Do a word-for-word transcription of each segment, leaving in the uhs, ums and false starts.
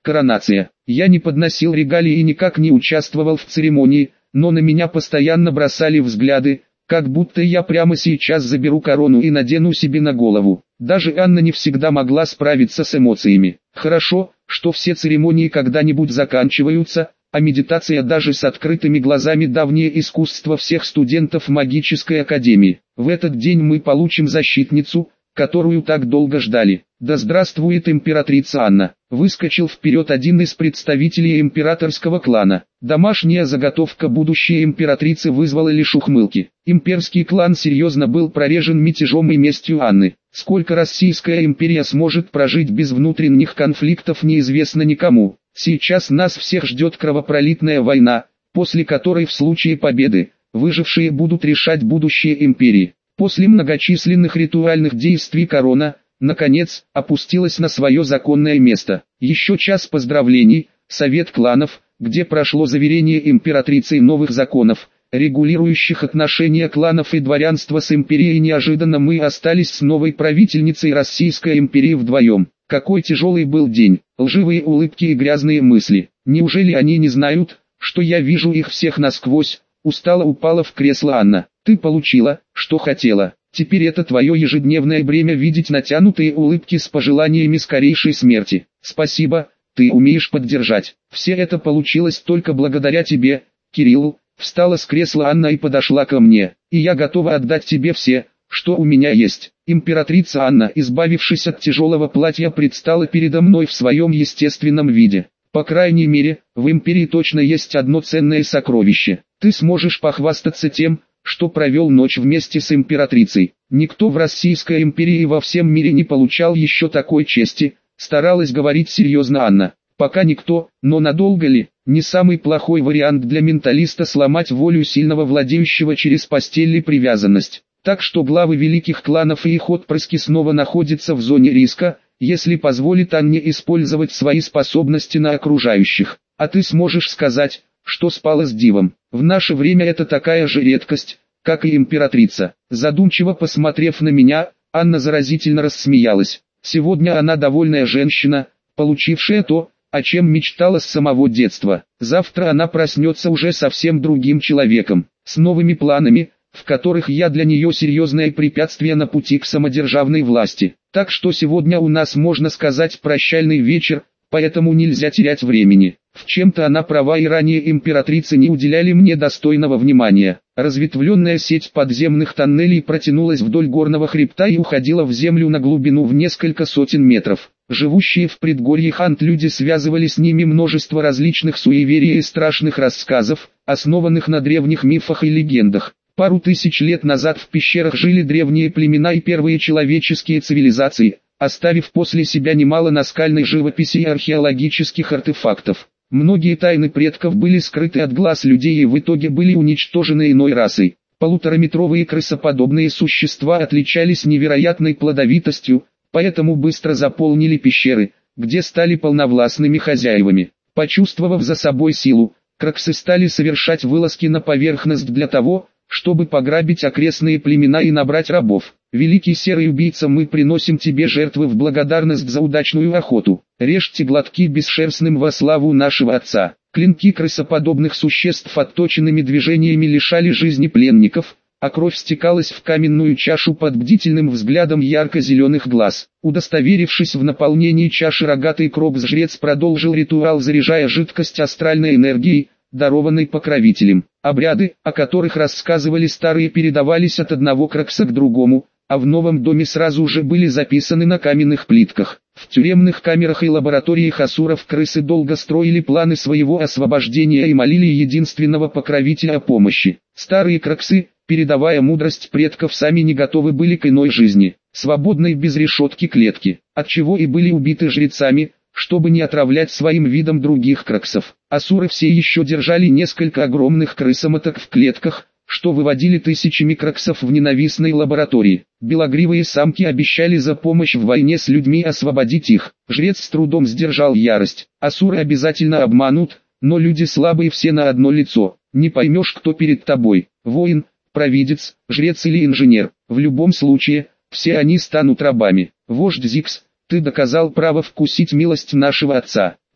коронация. Я не подносил регалии и никак не участвовал в церемонии, но на меня постоянно бросали взгляды, как будто я прямо сейчас заберу корону и надену себе на голову. Даже Анна не всегда могла справиться с эмоциями. Хорошо, что все церемонии когда-нибудь заканчиваются, а медитация даже с открытыми глазами — давнее искусство всех студентов магической академии. В этот день мы получим защитницу, которую так долго ждали. Да здравствует императрица Анна! Выскочил вперед один из представителей императорского клана. Домашняя заготовка будущей императрицы вызвала лишь ухмылки. Имперский клан серьезно был прорежен мятежом и местью Анны. Сколько Российская империя сможет прожить без внутренних конфликтов, неизвестно никому. Сейчас нас всех ждет кровопролитная война, после которой в случае победы, выжившие будут решать будущее империи. После многочисленных ритуальных действий корона, наконец, опустилась на свое законное место. Еще час поздравлений, совет кланов, где прошло заверение императрицей новых законов, регулирующих отношения кланов и дворянства с империей. Неожиданно мы остались с новой правительницей Российской империи вдвоем. Какой тяжелый был день, лживые улыбки и грязные мысли. Неужели они не знают, что я вижу их всех насквозь? Устало упала в кресло Анна. Ты получила, что хотела. Теперь это твое ежедневное бремя — видеть натянутые улыбки с пожеланиями скорейшей смерти. Спасибо, ты умеешь поддержать. Все это получилось только благодаря тебе, Кирилл. Встала с кресла Анна и подошла ко мне. И я готова отдать тебе все, что у меня есть. Императрица Анна, избавившись от тяжелого платья, предстала передо мной в своем естественном виде. По крайней мере, в империи точно есть одно ценное сокровище. Ты сможешь похвастаться тем, что провел ночь вместе с императрицей. Никто в Российской империи и во всем мире не получал еще такой чести, старалась говорить серьезно Анна. Пока никто, но надолго ли? Не самый плохой вариант для менталиста сломать волю сильного владеющего через постель и привязанность. Так что главы великих кланов и их отпрыски снова находятся в зоне риска, если позволит Анне использовать свои способности на окружающих. А ты сможешь сказать, что спала с дивом. В наше время это такая же редкость, как и императрица. Задумчиво посмотрев на меня, Анна заразительно рассмеялась. Сегодня она довольная женщина, получившая то, о чем мечтала с самого детства. Завтра она проснется уже совсем другим человеком, с новыми планами, в которых я для нее серьезное препятствие на пути к самодержавной власти. Так что сегодня у нас, можно сказать, прощальный вечер, поэтому нельзя терять времени. В чем-то она права, и ранее императрицы не уделяли мне достойного внимания. Разветвленная сеть подземных тоннелей протянулась вдоль горного хребта и уходила в землю на глубину в несколько сотен метров. Живущие в предгорье Хант люди связывали с ними множество различных суеверий и страшных рассказов, основанных на древних мифах и легендах. Пару тысяч лет назад в пещерах жили древние племена и первые человеческие цивилизации, оставив после себя немало наскальной живописи и археологических артефактов. Многие тайны предков были скрыты от глаз людей и в итоге были уничтожены иной расой. Полутораметровые крысоподобные существа отличались невероятной плодовитостью, поэтому быстро заполнили пещеры, где стали полновластными хозяевами. Почувствовав за собой силу, краксы стали совершать вылазки на поверхность для того, чтобы пограбить окрестные племена и набрать рабов. Великий серый убийца, мы приносим тебе жертвы в благодарность за удачную охоту. Режьте глотки бесшерстным во славу нашего отца. Клинки крысоподобных существ отточенными движениями лишали жизни пленников, а кровь стекалась в каменную чашу под бдительным взглядом ярко-зеленых глаз. Удостоверившись в наполнении чаши, рогатый крокс-жрец продолжил ритуал, заряжая жидкость астральной энергией, дарованной покровителем. Обряды, о которых рассказывали старые, передавались от одного кракса к другому, а в новом доме сразу же были записаны на каменных плитках. В тюремных камерах и лабораториях асуров крысы долго строили планы своего освобождения и молили единственного покровителя о помощи. Старые краксы, передавая мудрость предков, сами не готовы были к иной жизни, свободной без решетки клетки, отчего и были убиты жрецами, чтобы не отравлять своим видом других краксов. Асуры все еще держали несколько огромных крысоматок в клетках, что выводили тысячами краксов в ненавистной лаборатории. Белогривые самки обещали за помощь в войне с людьми освободить их. Жрец с трудом сдержал ярость. Асуры обязательно обманут, но люди слабые все на одно лицо. Не поймешь, кто перед тобой: воин, провидец, жрец или инженер. В любом случае, все они станут рабами. Вождь Зикс, ты доказал право вкусить милость нашего отца.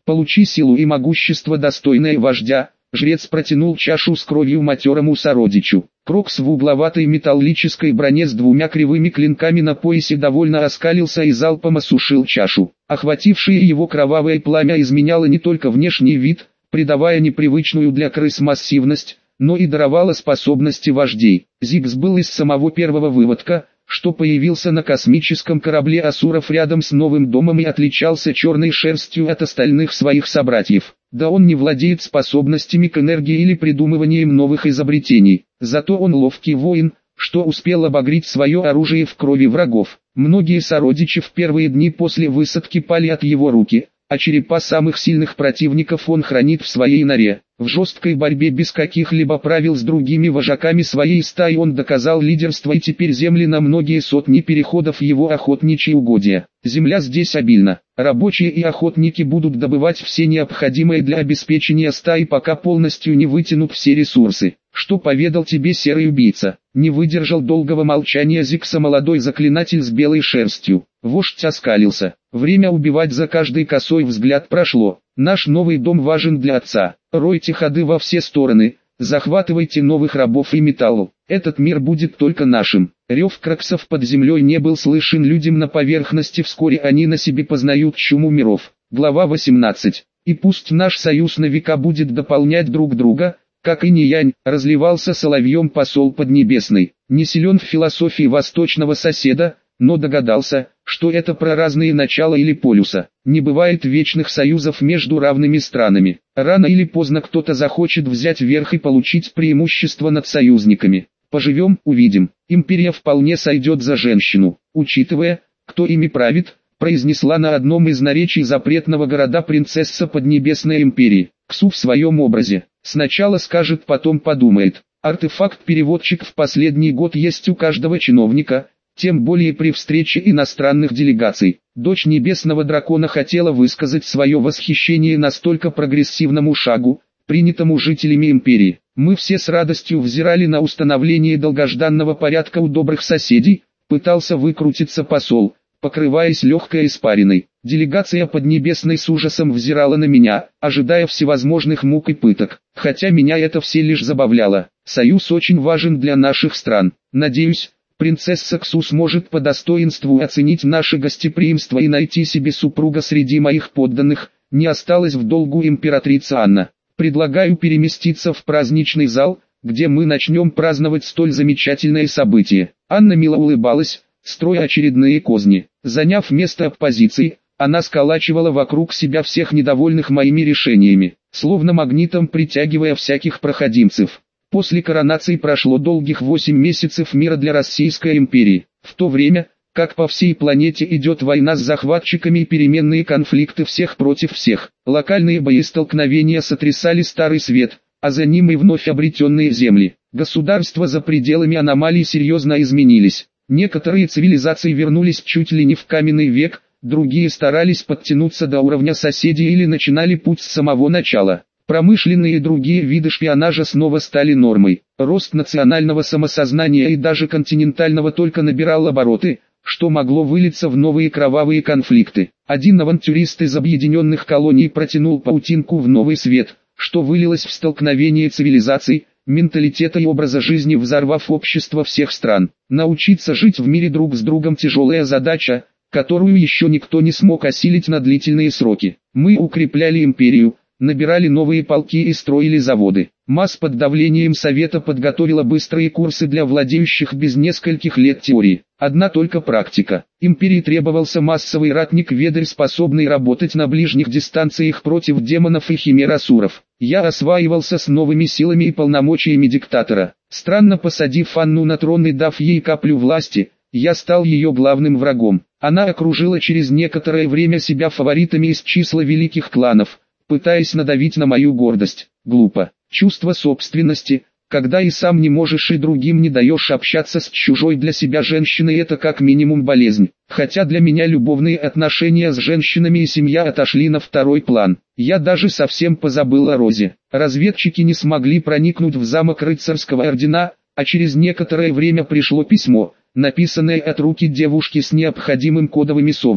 Получи силу и могущество, достойное вождя. Жрец протянул чашу с кровью матерому сородичу. Крокс в угловатой металлической броне с двумя кривыми клинками на поясе довольно оскалился и залпом осушил чашу. Охватившее его кровавое пламя изменяло не только внешний вид, придавая непривычную для крыс массивность, но и даровало способности вождей. Зигс был из самого первого выводка, что появился на космическом корабле асуров рядом с новым домом и отличался черной шерстью от остальных своих собратьев. Да он не владеет способностями к энергии или придумыванием новых изобретений, зато он ловкий воин, что успел обогреть свое оружие в крови врагов. Многие сородичи в первые дни после высадки пали от его руки, а черепа самых сильных противников он хранит в своей норе. В жесткой борьбе без каких-либо правил с другими вожаками своей стаи он доказал лидерство, и теперь земли на многие сотни переходов его охотничьи угодья. Земля здесь обильна. Рабочие и охотники будут добывать все необходимое для обеспечения стаи, пока полностью не вытянут все ресурсы. Что поведал тебе серый убийца? Не выдержал долгого молчания Зигса молодой заклинатель с белой шерстью. Вождь оскалился. Время убивать за каждый косой взгляд прошло. Наш новый дом важен для отца. Ройте ходы во все стороны, захватывайте новых рабов и металл. Этот мир будет только нашим. Рев кроксов под землей не был слышен людям на поверхности, вскоре они на себе познают чуму миров. Глава восемнадцать. И пусть наш союз на века будет дополнять друг друга, как инь-янь, разливался соловьем посол Поднебесный. Не силен в философии восточного соседа, но догадался, что это про разные начала или полюса. Не бывает вечных союзов между равными странами. Рано или поздно кто-то захочет взять верх и получить преимущество над союзниками. Поживем, увидим. Империя вполне сойдет за женщину. Учитывая, кто ими правит, произнесла на одном из наречий запретного города принцесса Поднебесной империи. Ксу в своем образе. Сначала скажет, потом подумает. Артефакт-переводчик в последний год есть у каждого чиновника, тем более при встрече иностранных делегаций. Дочь небесного дракона хотела высказать свое восхищение настолько прогрессивному шагу, принятому жителями империи. Мы все с радостью взирали на установление долгожданного порядка у добрых соседей, пытался выкрутиться посол, покрываясь легкой испариной. Делегация Поднебесной с ужасом взирала на меня, ожидая всевозможных мук и пыток, хотя меня это все лишь забавляло. Союз очень важен для наших стран. Надеюсь, принцесса Ксу сможет по достоинству оценить наше гостеприимство и найти себе супруга среди моих подданных. Не осталась в долгу императрица Анна. Предлагаю переместиться в праздничный зал, где мы начнем праздновать столь замечательное событие. Анна мило улыбалась, строя очередные козни. Заняв место оппозиции, она сколачивала вокруг себя всех недовольных моими решениями, словно магнитом притягивая всяких проходимцев. После коронации прошло долгих восемь месяцев мира для Российской империи, в то время, как по всей планете идет война с захватчиками и переменные конфликты всех против всех. Локальные боестолкновения сотрясали Старый Свет, а за ним и вновь обретенные земли. Государства за пределами аномалий серьезно изменились. Некоторые цивилизации вернулись чуть ли не в каменный век, другие старались подтянуться до уровня соседей или начинали путь с самого начала. Промышленные и другие виды шпионажа снова стали нормой. Рост национального самосознания и даже континентального только набирал обороты, что могло вылиться в новые кровавые конфликты. Один авантюрист из объединенных колоний протянул паутинку в новый свет, что вылилось в столкновение цивилизаций, менталитета и образа жизни, взорвав общество всех стран. Научиться жить в мире друг с другом — тяжелая задача, которую еще никто не смог осилить на длительные сроки. Мы укрепляли империю, набирали новые полки и строили заводы. МАС под давлением Совета подготовила быстрые курсы для владеющих без нескольких лет теории. Одна только практика. Империи требовался массовый ратник-ведарь, способный работать на ближних дистанциях против демонов и химер-асуров. Я осваивался с новыми силами и полномочиями диктатора. Странно, посадив Анну на трон и дав ей каплю власти, я стал ее главным врагом. Она окружила через некоторое время себя фаворитами из числа великих кланов, пытаясь надавить на мою гордость. Глупо. Чувство собственности, когда и сам не можешь и другим не даешь общаться с чужой для себя женщиной, это как минимум болезнь. Хотя для меня любовные отношения с женщинами и семья отошли на второй план. Я даже совсем позабыл о Розе. Разведчики не смогли проникнуть в замок рыцарского ордена, а через некоторое время пришло письмо, написанное от руки девушки с необходимым кодовыми словами.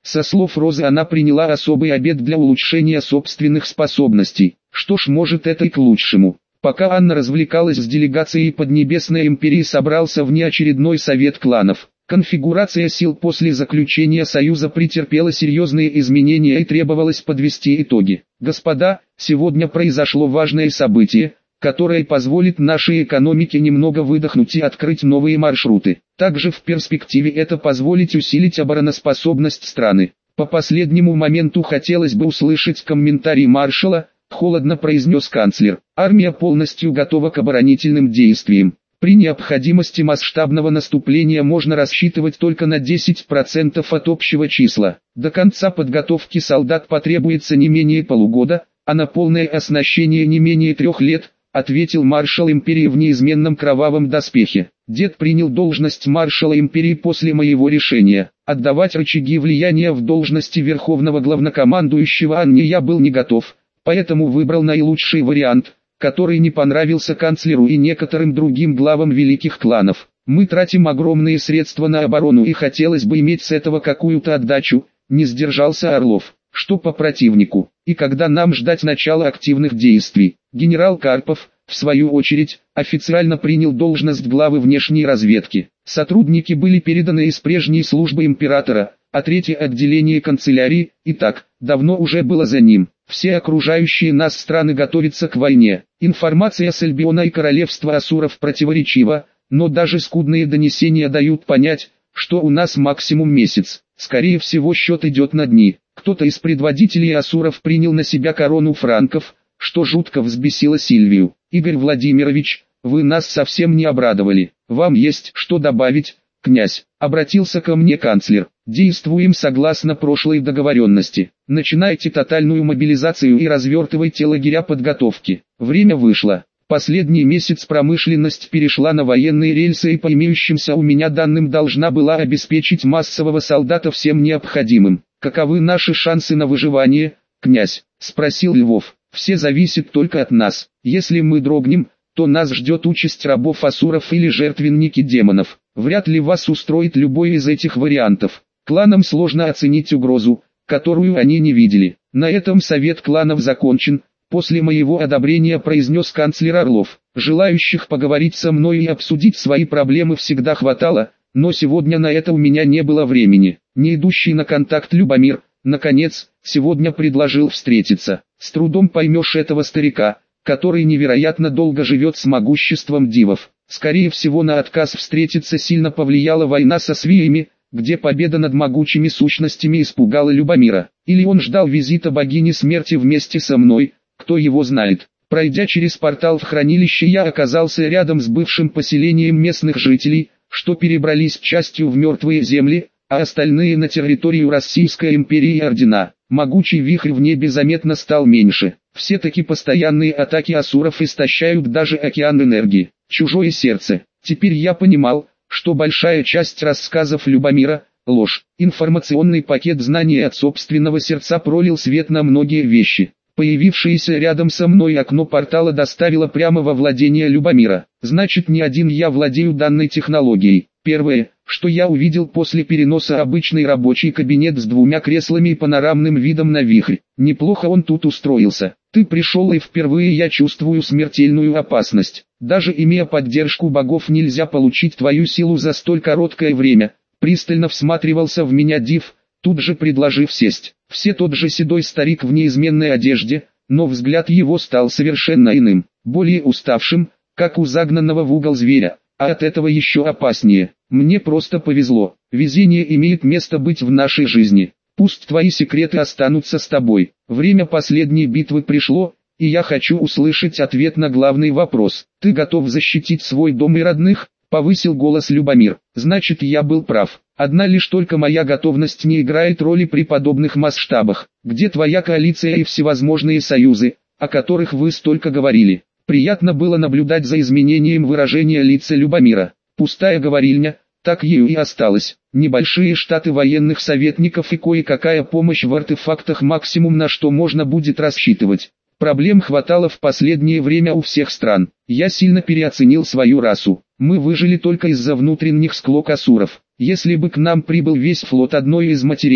Со слов Розы она приняла особый обет для улучшения собственных способностей. Что ж, может, это и к лучшему. Пока Анна развлекалась с делегацией Поднебесной империи, собрался внеочередной совет кланов. Конфигурация сил после заключения союза претерпела серьезные изменения и требовалось подвести итоги. Господа, сегодня произошло важное событие, которое позволит нашей экономике немного выдохнуть и открыть новые маршруты. Также в перспективе это позволит усилить обороноспособность страны. По последнему моменту хотелось бы услышать комментарий маршала, холодно произнес канцлер. Армия полностью готова к оборонительным действиям. При необходимости масштабного наступления можно рассчитывать только на десять процентов от общего числа. До конца подготовки солдат потребуется не менее полугода, а на полное оснащение не менее трех лет, ответил маршал империи в неизменном кровавом доспехе. Дед принял должность маршала империи после моего решения. Отдавать рычаги влияния в должности верховного главнокомандующего Анне я был не готов, поэтому выбрал наилучший вариант, который не понравился канцлеру и некоторым другим главам великих кланов. Мы тратим огромные средства на оборону и хотелось бы иметь с этого какую-то отдачу, не сдержался Орлов. Что по противнику, и когда нам ждать начала активных действий? Генерал Карпов, в свою очередь, официально принял должность главы внешней разведки. Сотрудники были переданы из прежней службы императора, а третье отделение канцелярии, и так, давно уже было за ним. Все окружающие нас страны готовятся к войне. Информация с Альбиона и королевства Асуров противоречива, но даже скудные донесения дают понять, что у нас максимум месяц. Скорее всего, счет идет на дни. Кто-то из предводителей Асуров принял на себя корону франков, что жутко взбесило Сильвию. Игорь Владимирович, вы нас совсем не обрадовали. Вам есть что добавить, князь? Обратился ко мне канцлер. Действуем согласно прошлой договоренности. Начинайте тотальную мобилизацию и развертывайте лагеря подготовки. Время вышло. Последний месяц промышленность перешла на военные рельсы и по имеющимся у меня данным должна была обеспечить массового солдата всем необходимым. Каковы наши шансы на выживание, князь? Спросил Львов. Все зависит только от нас. Если мы дрогнем, то нас ждет участь рабов Асуров или жертвенники демонов. Вряд ли вас устроит любой из этих вариантов. Кланам сложно оценить угрозу, которую они не видели. На этом совет кланов закончен. После моего одобрения произнес канцлер Орлов. Желающих поговорить со мной и обсудить свои проблемы всегда хватало, но сегодня на это у меня не было времени. Не идущий на контакт Любомир, наконец, сегодня предложил встретиться. С трудом поймешь этого старика, который невероятно долго живет с могуществом дивов. Скорее всего, на отказ встретиться сильно повлияла война со свиями, где победа над могучими сущностями испугала Любомира. Или он ждал визита богини смерти вместе со мной, кто его знает. Пройдя через портал в хранилище, я оказался рядом с бывшим поселением местных жителей, что перебрались частью в мертвые земли, а остальные на территорию Российской империи и ордена. Могучий вихрь в небе заметно стал меньше. Все-таки постоянные атаки асуров истощают даже океан энергии. Чужое сердце. Теперь я понимал, что большая часть рассказов Любомира – ложь. Информационный пакет знаний от собственного сердца пролил свет на многие вещи. Появившееся рядом со мной окно портала доставило прямо во владение Любомира. Значит, не один я владею данной технологией. Первое, что я увидел после переноса, обычный рабочий кабинет с двумя креслами и панорамным видом на вихрь. Неплохо он тут устроился. Ты пришел, и впервые я чувствую смертельную опасность. Даже имея поддержку богов, нельзя получить твою силу за столь короткое время. Пристально всматривался в меня Див, тут же предложив сесть. Все тот же седой старик в неизменной одежде, но взгляд его стал совершенно иным, более уставшим, как у загнанного в угол зверя, а от этого еще опаснее. Мне просто повезло. Везение имеет место быть в нашей жизни. Пусть твои секреты останутся с тобой. Время последней битвы пришло, и я хочу услышать ответ на главный вопрос. Ты готов защитить свой дом и родных? Повысил голос Любомир. Значит, я был прав. Одна лишь только моя готовность не играет роли при подобных масштабах. Где твоя коалиция и всевозможные союзы, о которых вы столько говорили? Приятно было наблюдать за изменением выражения лица Любомира. Пустая говорильня, так ею и осталась. Небольшие штаты военных советников и кое-какая помощь в артефактах — максимум, на что можно будет рассчитывать. Проблем хватало в последнее время у всех стран. Я сильно переоценил свою расу. Мы выжили только из-за внутренних склок асуров. Если бы к нам прибыл весь флот одной из матерей,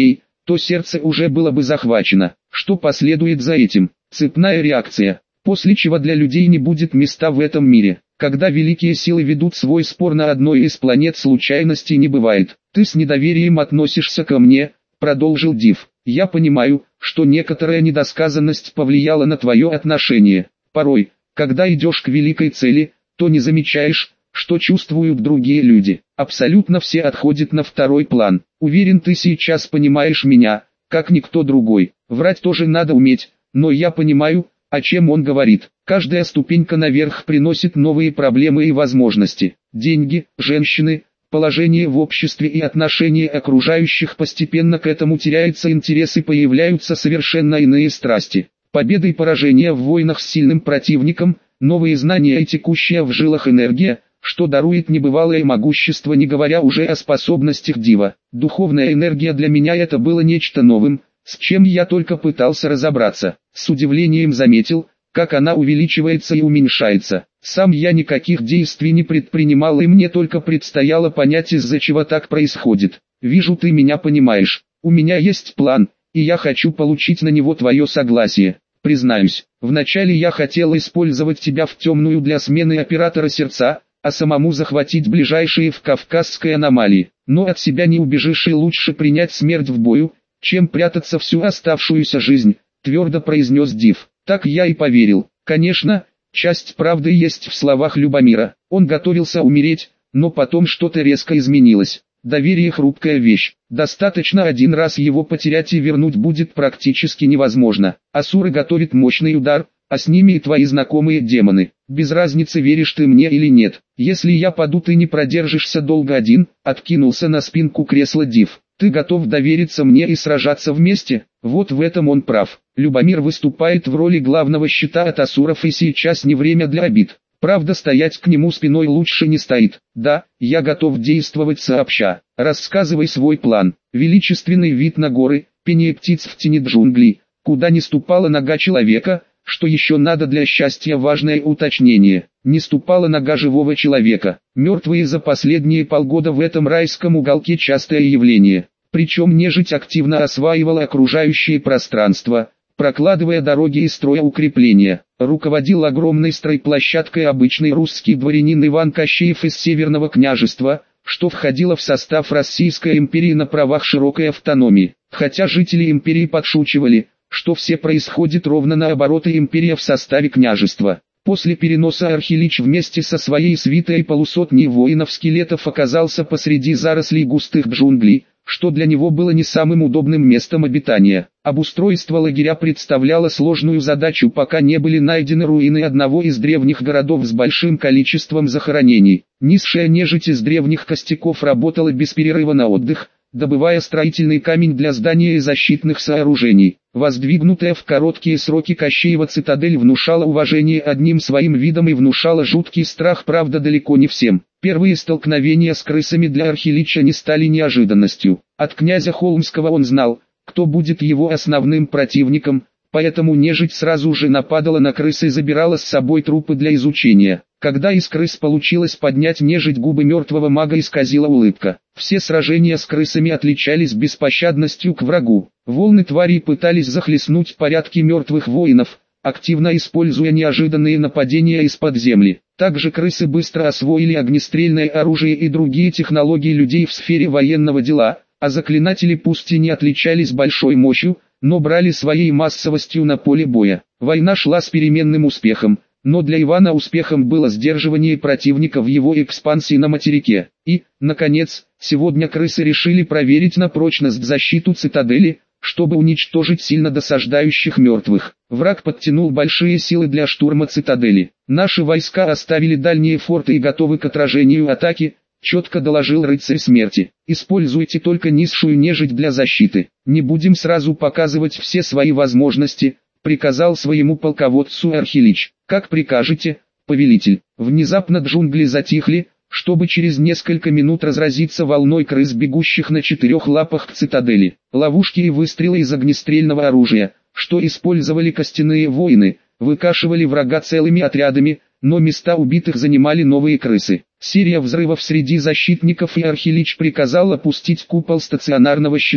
то сердце уже было бы захвачено. Что последует за этим? Цепная реакция, после чего для людей не будет места в этом мире. Когда великие силы ведут свой спор на одной из планет, случайностей не бывает. Ты с недоверием относишься ко мне, продолжил Див. Я понимаю, что некоторая недосказанность повлияла на твое отношение. Порой, когда идешь к великой цели, то не замечаешь, что чувствуют другие люди. Абсолютно все отходят на второй план. Уверен, ты сейчас понимаешь меня, как никто другой. Врать тоже надо уметь, но я понимаю, о чем он говорит. Каждая ступенька наверх приносит новые проблемы и возможности. Деньги, женщины, положение в обществе и отношения окружающих, постепенно к этому теряется интерес и появляются совершенно иные страсти. Победа и поражение в войнах с сильным противником, новые знания и текущая в жилах энергия, что дарует небывалое могущество, не говоря уже о способностях Дива. Духовная энергия для меня это было нечто новым, с чем я только пытался разобраться. С удивлением заметил, как она увеличивается и уменьшается. Сам я никаких действий не предпринимал, и мне только предстояло понять, из-за чего так происходит. Вижу, ты меня понимаешь. У меня есть план, и я хочу получить на него твое согласие. Признаюсь, вначале я хотел использовать тебя в темную для смены оператора сердца, а самому захватить ближайшие в Кавказской аномалии. Но от себя не убежишь, и лучше принять смерть в бою, чем прятаться всю оставшуюся жизнь, твердо произнес Див. Так я и поверил. Конечно, часть правды есть в словах Любомира. Он готовился умереть, но потом что-то резко изменилось. Доверие — хрупкая вещь. Достаточно один раз его потерять, и вернуть будет практически невозможно. Асуры готовят мощный удар, а с ними и твои знакомые демоны. Без разницы, веришь ты мне или нет. Если я паду, ты не продержишься долго один. Откинулся на спинку кресла Див. Ты готов довериться мне и сражаться вместе? Вот в этом он прав. Любомир выступает в роли главного щита от асуров, и сейчас не время для обид. Правда, стоять к нему спиной лучше не стоит. Да, я готов действовать сообща. Рассказывай свой план. Величественный вид на горы, пение птиц в тени джунглей, куда не ступала нога человека. Что еще надо для счастья? Важное уточнение. Не ступала нога живого человека. Мертвые за последние полгода в этом райском уголке частое явление. Причем нежить активно осваивала окружающее пространство, прокладывая дороги и строя укрепления. Руководил огромной стройплощадкой обычный русский дворянин Иван Кощеев из Северного княжества, что входило в состав Российской империи на правах широкой автономии. Хотя жители империи подшучивали, что все происходит ровно наоборот, и империя в составе княжества. После переноса Архилич вместе со своей свитой полусотней воинов-скелетов оказался посреди зарослей густых джунглей, что для него было не самым удобным местом обитания. Обустройство лагеря представляло сложную задачу, пока не были найдены руины одного из древних городов с большим количеством захоронений. Низшая нежить из древних костяков работала без перерыва на отдых, добывая строительный камень для здания и защитных сооружений. Воздвигнутая в короткие сроки Кощеева цитадель внушала уважение одним своим видом и внушала жуткий страх, правда далеко не всем. Первые столкновения с крысами для Архилича не стали неожиданностью. От князя Холмского он знал, кто будет его основным противником, поэтому нежить сразу же нападала на крыс и забирала с собой трупы для изучения. Когда из крыс получилось поднять нежить, губы мертвого мага исказила улыбка. Все сражения с крысами отличались беспощадностью к врагу. Волны тварей пытались захлестнуть порядки мертвых воинов, активно используя неожиданные нападения из-под земли. Также крысы быстро освоили огнестрельное оружие и другие технологии людей в сфере военного дела, а заклинатели пусть и не отличались большой мощью, но брали своей массовостью на поле боя. Война шла с переменным успехом. Но для Ивана успехом было сдерживание противника в его экспансии на материке. И, наконец, сегодня крысы решили проверить на прочность защиту цитадели, чтобы уничтожить сильно досаждающих мертвых. Враг подтянул большие силы для штурма цитадели. Наши войска оставили дальние форты и готовы к отражению атаки, четко доложил рыцарь смерти. Используйте только низшую нежить для защиты. Не будем сразу показывать все свои возможности, приказал своему полководцу Архилич. Как прикажете, повелитель. Внезапно джунгли затихли, чтобы через несколько минут разразиться волной крыс, бегущих на четырех лапах к цитадели. Ловушки и выстрелы из огнестрельного оружия, что использовали костяные воины, выкашивали врага целыми отрядами, но места убитых занимали новые крысы. Серия взрывов среди защитников, и Архилич приказал опустить купол стационарного щита,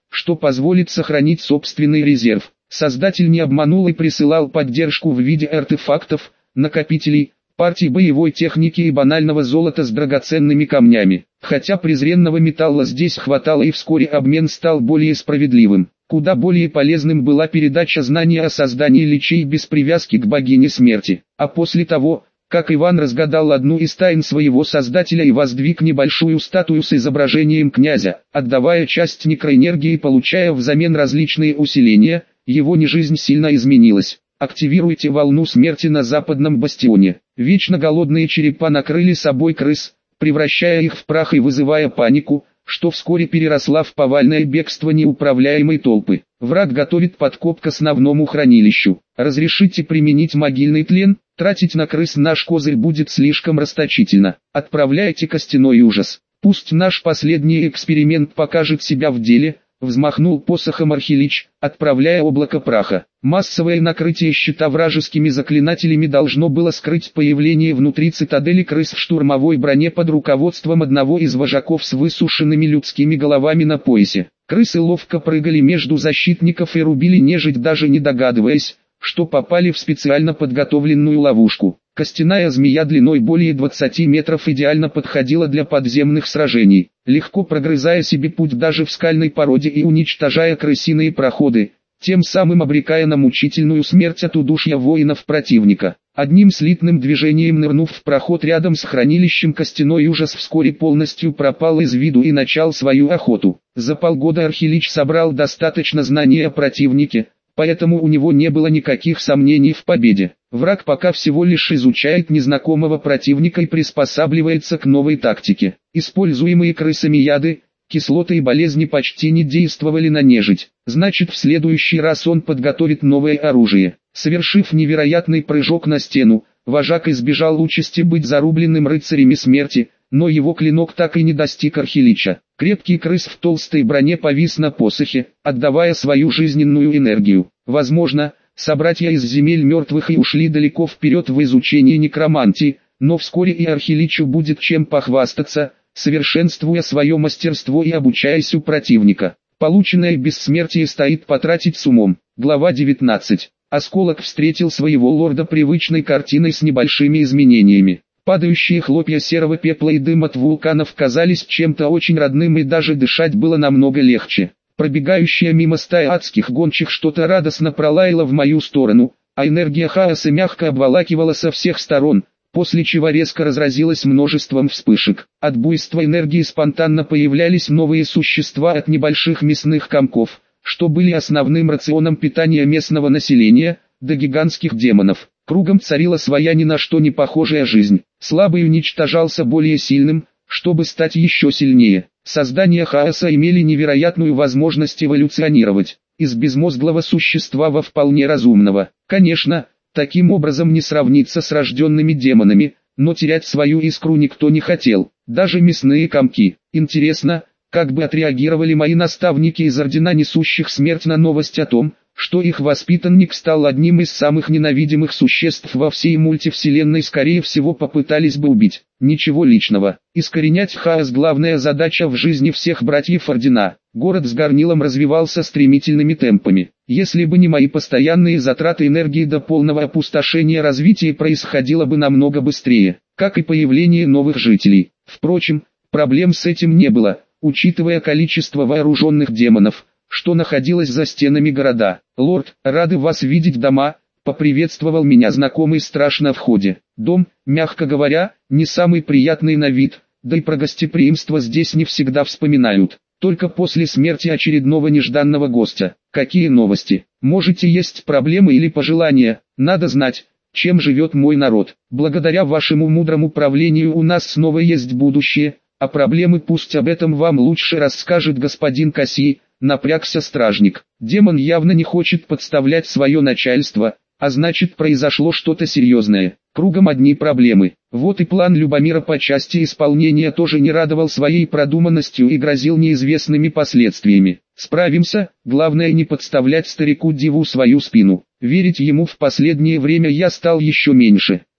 что позволит сохранить собственный резерв. Создатель не обманул и присылал поддержку в виде артефактов, накопителей, партий боевой техники и банального золота с драгоценными камнями. Хотя презренного металла здесь хватало, и вскоре обмен стал более справедливым. Куда более полезным была передача знания о создании личей без привязки к богине смерти. А после того, как Иван разгадал одну из тайн своего создателя и воздвиг небольшую статую с изображением князя, отдавая часть некроэнергии и получая взамен различные усиления, его нежизнь сильно изменилась. Активируйте волну смерти на западном бастионе. Вечно голодные черепа накрыли собой крыс, превращая их в прах и вызывая панику, что вскоре переросла в повальное бегство неуправляемой толпы. Враг готовит подкоп к основному хранилищу. Разрешите применить могильный тлен? Тратить на крыс наш козырь будет слишком расточительно. Отправляйте костяной ужас. Пусть наш последний эксперимент покажет себя в деле. Взмахнул посохом Архилич, отправляя облако праха. Массовое накрытие щита вражескими заклинателями должно было скрыть появление внутри цитадели крыс в штурмовой броне под руководством одного из вожаков с высушенными людскими головами на поясе. Крысы ловко прыгали между защитников и рубили нежить, даже не догадываясь, что попали в специально подготовленную ловушку. Костяная змея длиной более двадцати метров идеально подходила для подземных сражений, легко прогрызая себе путь даже в скальной породе и уничтожая крысиные проходы, тем самым обрекая на мучительную смерть от удушья воинов противника. Одним слитным движением нырнув в проход рядом с хранилищем, костяной ужас вскоре полностью пропал из виду и начал свою охоту. За полгода Архилич собрал достаточно знаний о противнике, поэтому у него не было никаких сомнений в победе. Враг пока всего лишь изучает незнакомого противника и приспосабливается к новой тактике. Используемые крысами яды, кислоты и болезни почти не действовали на нежить. Значит, в следующий раз он подготовит новое оружие. Совершив невероятный прыжок на стену, вожак избежал участи быть зарубленным рыцарями смерти, но его клинок так и не достиг Архилича. Крепкий крыс в толстой броне повис на посохе, отдавая свою жизненную энергию. Возможно, собратья из земель мертвых и ушли далеко вперед в изучении некромантии, но вскоре и Архиличу будет чем похвастаться, совершенствуя свое мастерство и обучаясь у противника. Полученное бессмертие стоит потратить с умом. Глава девятнадцать. Осколок встретил своего лорда привычной картиной с небольшими изменениями. Падающие хлопья серого пепла и дым от вулканов казались чем-то очень родным, и даже дышать было намного легче. Пробегающая мимо стая адских гончих что-то радостно пролаяла в мою сторону, а энергия хаоса мягко обволакивала со всех сторон, после чего резко разразилась множеством вспышек. От буйства энергии спонтанно появлялись новые существа от небольших мясных комков, что были основным рационом питания местного населения, до гигантских демонов. Кругом царила своя ни на что не похожая жизнь. Слабый уничтожался более сильным, чтобы стать еще сильнее. Создания хаоса имели невероятную возможность эволюционировать из безмозглого существа во вполне разумного. Конечно, таким образом не сравниться с рожденными демонами, но терять свою искру никто не хотел, даже мясные комки. Интересно, как бы отреагировали мои наставники из Ордена Несущих Смерть на новость о том, что их воспитанник стал одним из самых ненавидимых существ во всей мультивселенной. Скорее всего, попытались бы убить. Ничего личного. Искоренять хаос — главная задача в жизни всех братьев Ордена. Город с горнилом развивался стремительными темпами. Если бы не мои постоянные затраты энергии, до полного опустошения развитие происходило бы намного быстрее, как и появление новых жителей. Впрочем, проблем с этим не было, учитывая количество вооруженных демонов, что находилось за стенами города. «Лорд, рады вас видеть дома», — поприветствовал меня знакомый страж на входе. Дом, мягко говоря, не самый приятный на вид, да и про гостеприимство здесь не всегда вспоминают. Только после смерти очередного нежданного гостя. Какие новости? Можете есть проблемы или пожелания? Надо знать, чем живет мой народ. Благодаря вашему мудрому правлению у нас снова есть будущее, а проблемы пусть об этом вам лучше расскажет господин Кассий. Напрягся стражник. Демон явно не хочет подставлять свое начальство, а значит, произошло что-то серьезное. Кругом одни проблемы. Вот и план Любомира по части исполнения тоже не радовал своей продуманностью и грозил неизвестными последствиями. Справимся, главное не подставлять старику Диву свою спину. Верить ему в последнее время я стал еще меньше.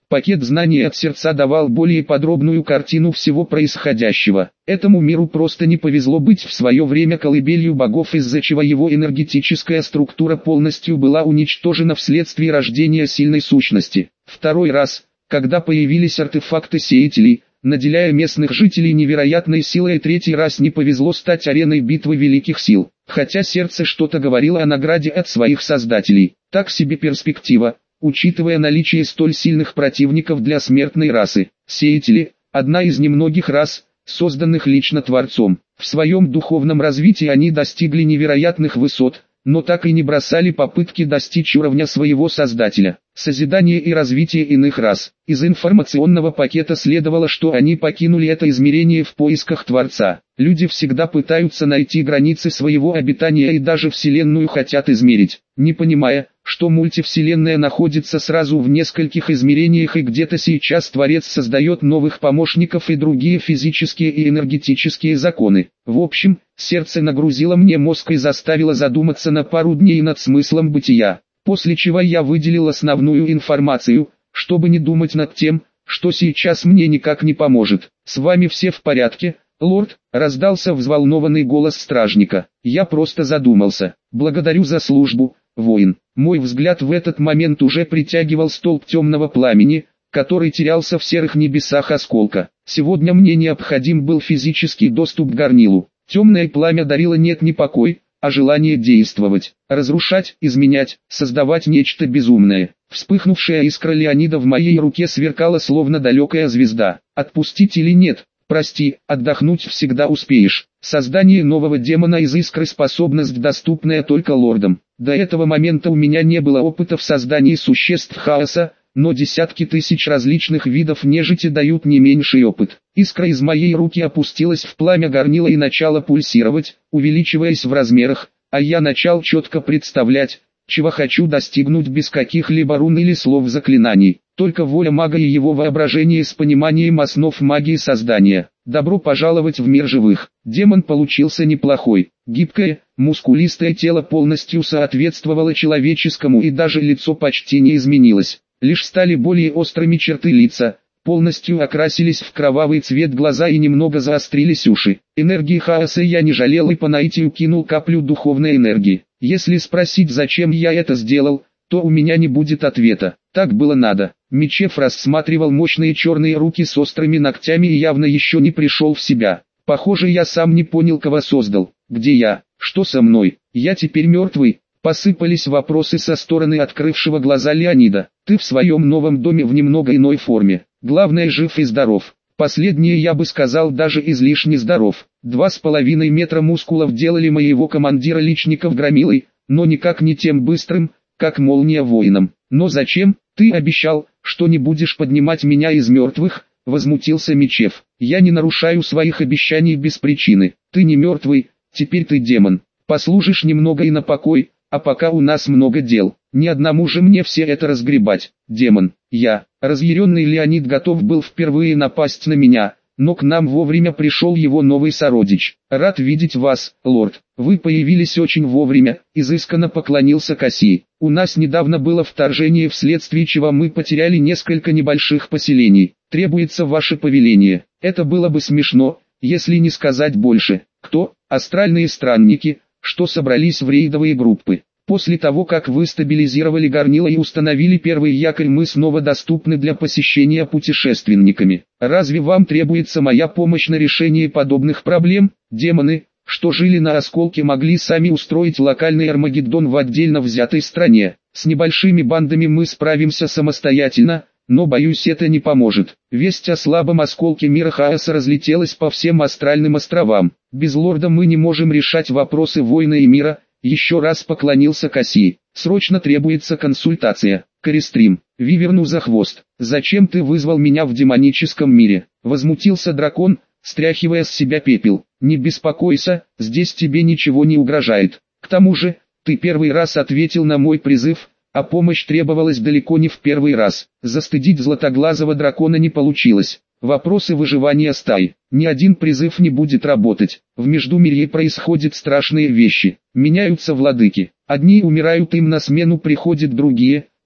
Пакет знаний от сердца давал более подробную картину всего происходящего. Этому миру просто не повезло быть в свое время колыбелью богов, из-за чего его энергетическая структура полностью была уничтожена вследствие рождения сильной сущности. Второй раз, когда появились артефакты-сеятелей, наделяя местных жителей невероятной силой, и третий раз не повезло стать ареной битвы великих сил. Хотя сердце что-то говорило о награде от своих создателей. Так себе перспектива, учитывая наличие столь сильных противников для смертной расы. Сеятели – одна из немногих рас, созданных лично Творцом. В своем духовном развитии они достигли невероятных высот, но так и не бросали попытки достичь уровня своего Создателя. Созидание и развитие иных рас. Из информационного пакета следовало, что они покинули это измерение в поисках Творца. Люди всегда пытаются найти границы своего обитания и даже Вселенную хотят измерить, не понимая, что мультивселенная находится сразу в нескольких измерениях, и где-то сейчас Творец создает новых помощников и другие физические и энергетические законы. В общем, сердце нагрузило мне мозг и заставило задуматься на пару дней над смыслом бытия, после чего я выделил основную информацию, чтобы не думать над тем, что сейчас мне никак не поможет. «С вами все в порядке, лорд?» — раздался взволнованный голос стражника. Я просто задумался. «Благодарю за службу, воин». Мой взгляд в этот момент уже притягивал столб темного пламени, который терялся в серых небесах осколка. Сегодня мне необходим был физический доступ к горнилу. Темное пламя дарило нет не покой, а желание действовать, разрушать, изменять, создавать нечто безумное. Вспыхнувшая искра Леонида в моей руке сверкала словно далекая звезда. Отпустить или нет? Прости, отдохнуть всегда успеешь. Создание нового демона из искры — способность, доступная только лордам. До этого момента у меня не было опыта в создании существ хаоса, но десятки тысяч различных видов нежити дают не меньший опыт. Искра из моей руки опустилась в пламя горнила и начала пульсировать, увеличиваясь в размерах, а я начал четко представлять, чего хочу достигнуть без каких-либо рун или слов заклинаний. Только воля мага и его воображение с пониманием основ магии создания. Добро пожаловать в мир живых. Демон получился неплохой. Гибкое, мускулистое тело полностью соответствовало человеческому, и даже лицо почти не изменилось. Лишь стали более острыми черты лица, полностью окрасились в кровавый цвет глаза и немного заострились уши. Энергии хаоса я не жалел и по наитию кинул каплю духовной энергии. Если спросить, зачем я это сделал, то у меня не будет ответа. Так было надо. Мечев рассматривал мощные черные руки с острыми ногтями и явно еще не пришел в себя. Похоже, я сам не понял, кого создал. Где я? Что со мной? Я теперь мертвый? Посыпались вопросы со стороны открывшего глаза Леонида. Ты в своем новом доме в немного иной форме. Главное, жив и здоров. Последнее, я бы сказал, даже излишне здоров. Два с половиной метра мускулов делали моего командира личников громилой, но никак не тем быстрым, как молния воином. Но зачем? Ты обещал, что не будешь поднимать меня из мертвых, возмутился Мечев. Я не нарушаю своих обещаний без причины. Ты не мертвый, теперь ты демон. Послужишь немного и на покой, а пока у нас много дел. Ни одному же мне все это разгребать. Демон, я. Разъяренный Леонид готов был впервые напасть на меня, но к нам вовремя пришел его новый сородич. Рад видеть вас, лорд. Вы появились очень вовремя, изысканно поклонился Кассий. У нас недавно было вторжение, вследствие чего мы потеряли несколько небольших поселений. Требуется ваше повеление. Это было бы смешно, если не сказать больше. Кто? Астральные странники, что собрались в рейдовые группы. После того, как вы стабилизировали горнило и установили первый якорь, мы снова доступны для посещения путешественниками. Разве вам требуется моя помощь на решении подобных проблем? Демоны, что жили на осколке, могли сами устроить локальный Армагеддон в отдельно взятой стране. С небольшими бандами мы справимся самостоятельно, но боюсь, это не поможет. Весть о слабом осколке мира хаоса разлетелась по всем астральным островам. Без лорда мы не можем решать вопросы войны и мира. Еще раз поклонился Кассий. Срочно требуется консультация. Користрим, Виверну за хвост. Зачем ты вызвал меня в демоническом мире? Возмутился дракон, стряхивая с себя пепел. Не беспокойся, здесь тебе ничего не угрожает. К тому же, ты первый раз ответил на мой призыв, а помощь требовалась далеко не в первый раз. Застыдить златоглазого дракона не получилось. Вопросы выживания стаи. Ни один призыв не будет работать. В Междумирье происходят страшные вещи. Меняются владыки. Одни умирают, им на смену приходят другие,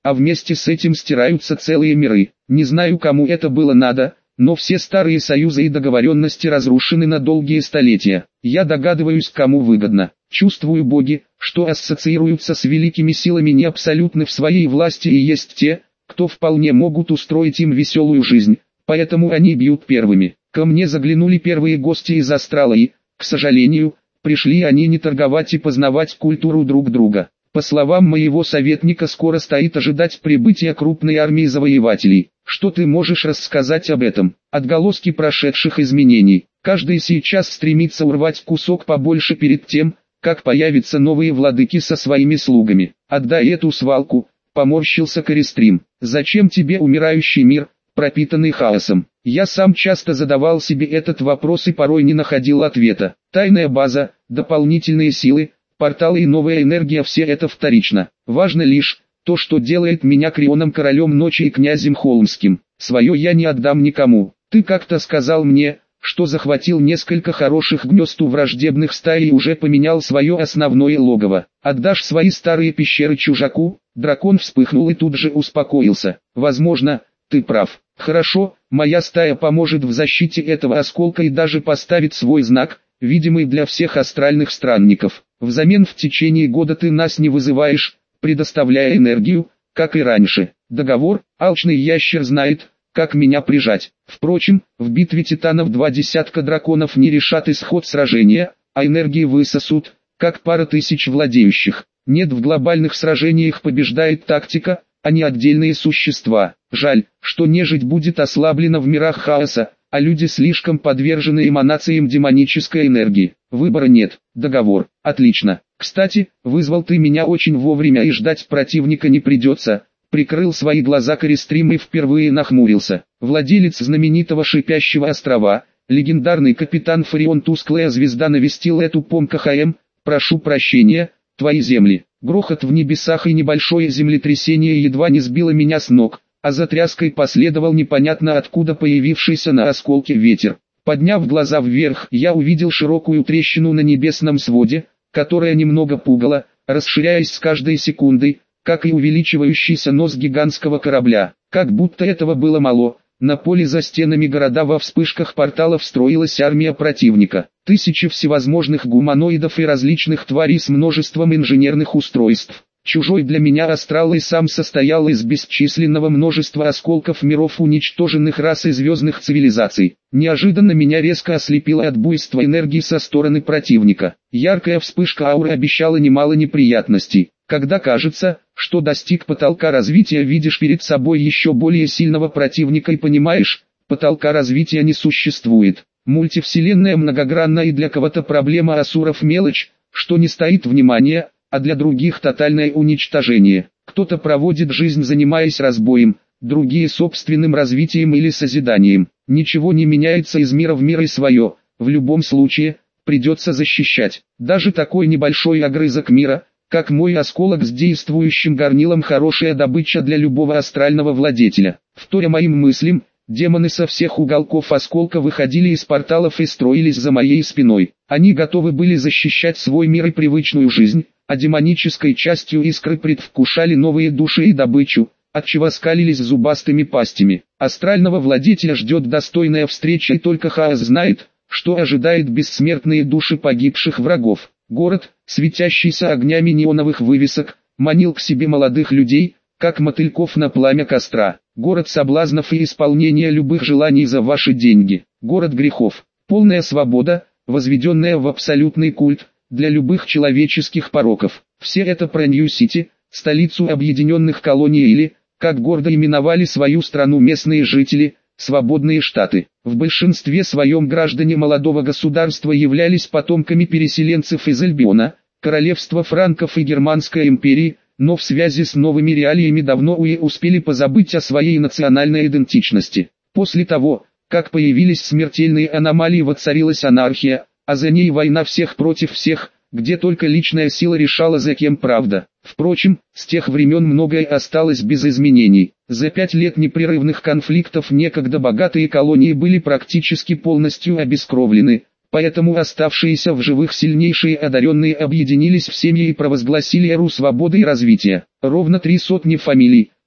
а вместе с этим стираются целые миры. Не знаю, кому это было надо, но все старые союзы и договоренности разрушены на долгие столетия. Я догадываюсь, кому выгодно. Чувствую, боги, что ассоциируются с великими силами, не абсолютны в своей власти, и есть те, кто вполне могут устроить им веселую жизнь, поэтому они бьют первыми. Ко мне заглянули первые гости из астрала и, к сожалению, пришли они не торговать и познавать культуру друг друга. По словам моего советника, скоро стоит ожидать прибытия крупной армии завоевателей. Что ты можешь рассказать об этом? Отголоски прошедших изменений. Каждый сейчас стремится урвать кусок побольше перед тем, как появятся новые владыки со своими слугами. Отдай эту свалку, поморщился Користрим. Зачем тебе умирающий мир, пропитанный хаосом? Я сам часто задавал себе этот вопрос и порой не находил ответа. Тайная база, дополнительные силы, порталы и новая энергия — все это вторично. Важно лишь то, что делает меня Крионом, королем ночи и князем Холмским. Свое я не отдам никому. Ты как-то сказал мне, что захватил несколько хороших гнезд у враждебных стай и уже поменял свое основное логово. Отдашь свои старые пещеры чужаку? Дракон вспыхнул и тут же успокоился. Возможно, ты прав. Хорошо, моя стая поможет в защите этого осколка и даже поставит свой знак, видимый для всех астральных странников. Взамен в течение года ты нас не вызываешь, предоставляя энергию, как и раньше. Договор, алчный ящер знает, как меня прижать. Впрочем, в битве титанов два десятка драконов не решат исход сражения, а энергии высосут, как пара тысяч владеющих. Нет, в глобальных сражениях побеждает тактика, а не отдельные существа. Жаль, что нежить будет ослаблена в мирах хаоса, а люди слишком подвержены эманациям демонической энергии. Выбора нет. Договор. Отлично. Кстати, вызвал ты меня очень вовремя и ждать противника не придется. Прикрыл свои глаза Користрим и впервые нахмурился. Владелец знаменитого Шипящего острова, легендарный капитан Фарион Тусклая Звезда, навестил эту пом КХМ. Прошу прощения, твои земли. Грохот в небесах и небольшое землетрясение едва не сбило меня с ног, а за тряской последовал непонятно откуда появившийся на осколке ветер. Подняв глаза вверх, я увидел широкую трещину на небесном своде, которая немного пугала, расширяясь с каждой секундой, как и увеличивающийся нос гигантского корабля. Как будто этого было мало, на поле за стенами города во вспышках порталов строилась армия противника. Тысячи всевозможных гуманоидов и различных тварей с множеством инженерных устройств. Чужой для меня астрал и сам состоял из бесчисленного множества осколков миров уничтоженных рас и звездных цивилизаций. Неожиданно меня резко ослепило от буйства энергии со стороны противника. Яркая вспышка ауры обещала немало неприятностей. Когда кажется, что достиг потолка развития, видишь перед собой еще более сильного противника и понимаешь, потолка развития не существует. Мультивселенная многогранна, и для кого-то проблема асуров мелочь, что не стоит внимания, а для других тотальное уничтожение. Кто-то проводит жизнь, занимаясь разбоем, другие собственным развитием или созиданием. Ничего не меняется из мира в мир, и свое, в любом случае, придется защищать. Даже такой небольшой огрызок мира, как мой осколок с действующим горнилом, хорошая добыча для любого астрального владетеля. Вторя моим мыслям, демоны со всех уголков осколка выходили из порталов и строились за моей спиной. Они готовы были защищать свой мир и привычную жизнь, а демонической частью искры предвкушали новые души и добычу, отчего скалились зубастыми пастями. Астрального владетеля ждет достойная встреча, и только хаос знает, что ожидает бессмертные души погибших врагов. Город, светящийся огнями неоновых вывесок, манил к себе молодых людей, как мотыльков на пламя костра. Город соблазнов и исполнения любых желаний за ваши деньги. Город грехов. Полная свобода, возведенная в абсолютный культ, для любых человеческих пороков. Все это про Нью-Сити, столицу объединенных колоний, или, как гордо именовали свою страну местные жители, свободные штаты. В большинстве своем граждане молодого государства являлись потомками переселенцев из Альбиона, королевства франков и Германской империи, но в связи с новыми реалиями давно уже успели позабыть о своей национальной идентичности. После того, как появились смертельные аномалии, воцарилась анархия, а за ней война всех против всех, где только личная сила решала, за кем правда. Впрочем, с тех времен многое осталось без изменений. За пять лет непрерывных конфликтов некогда богатые колонии были практически полностью обескровлены, поэтому оставшиеся в живых сильнейшие одаренные объединились в семьи и провозгласили эру свободы и развития. Ровно три сотни фамилий,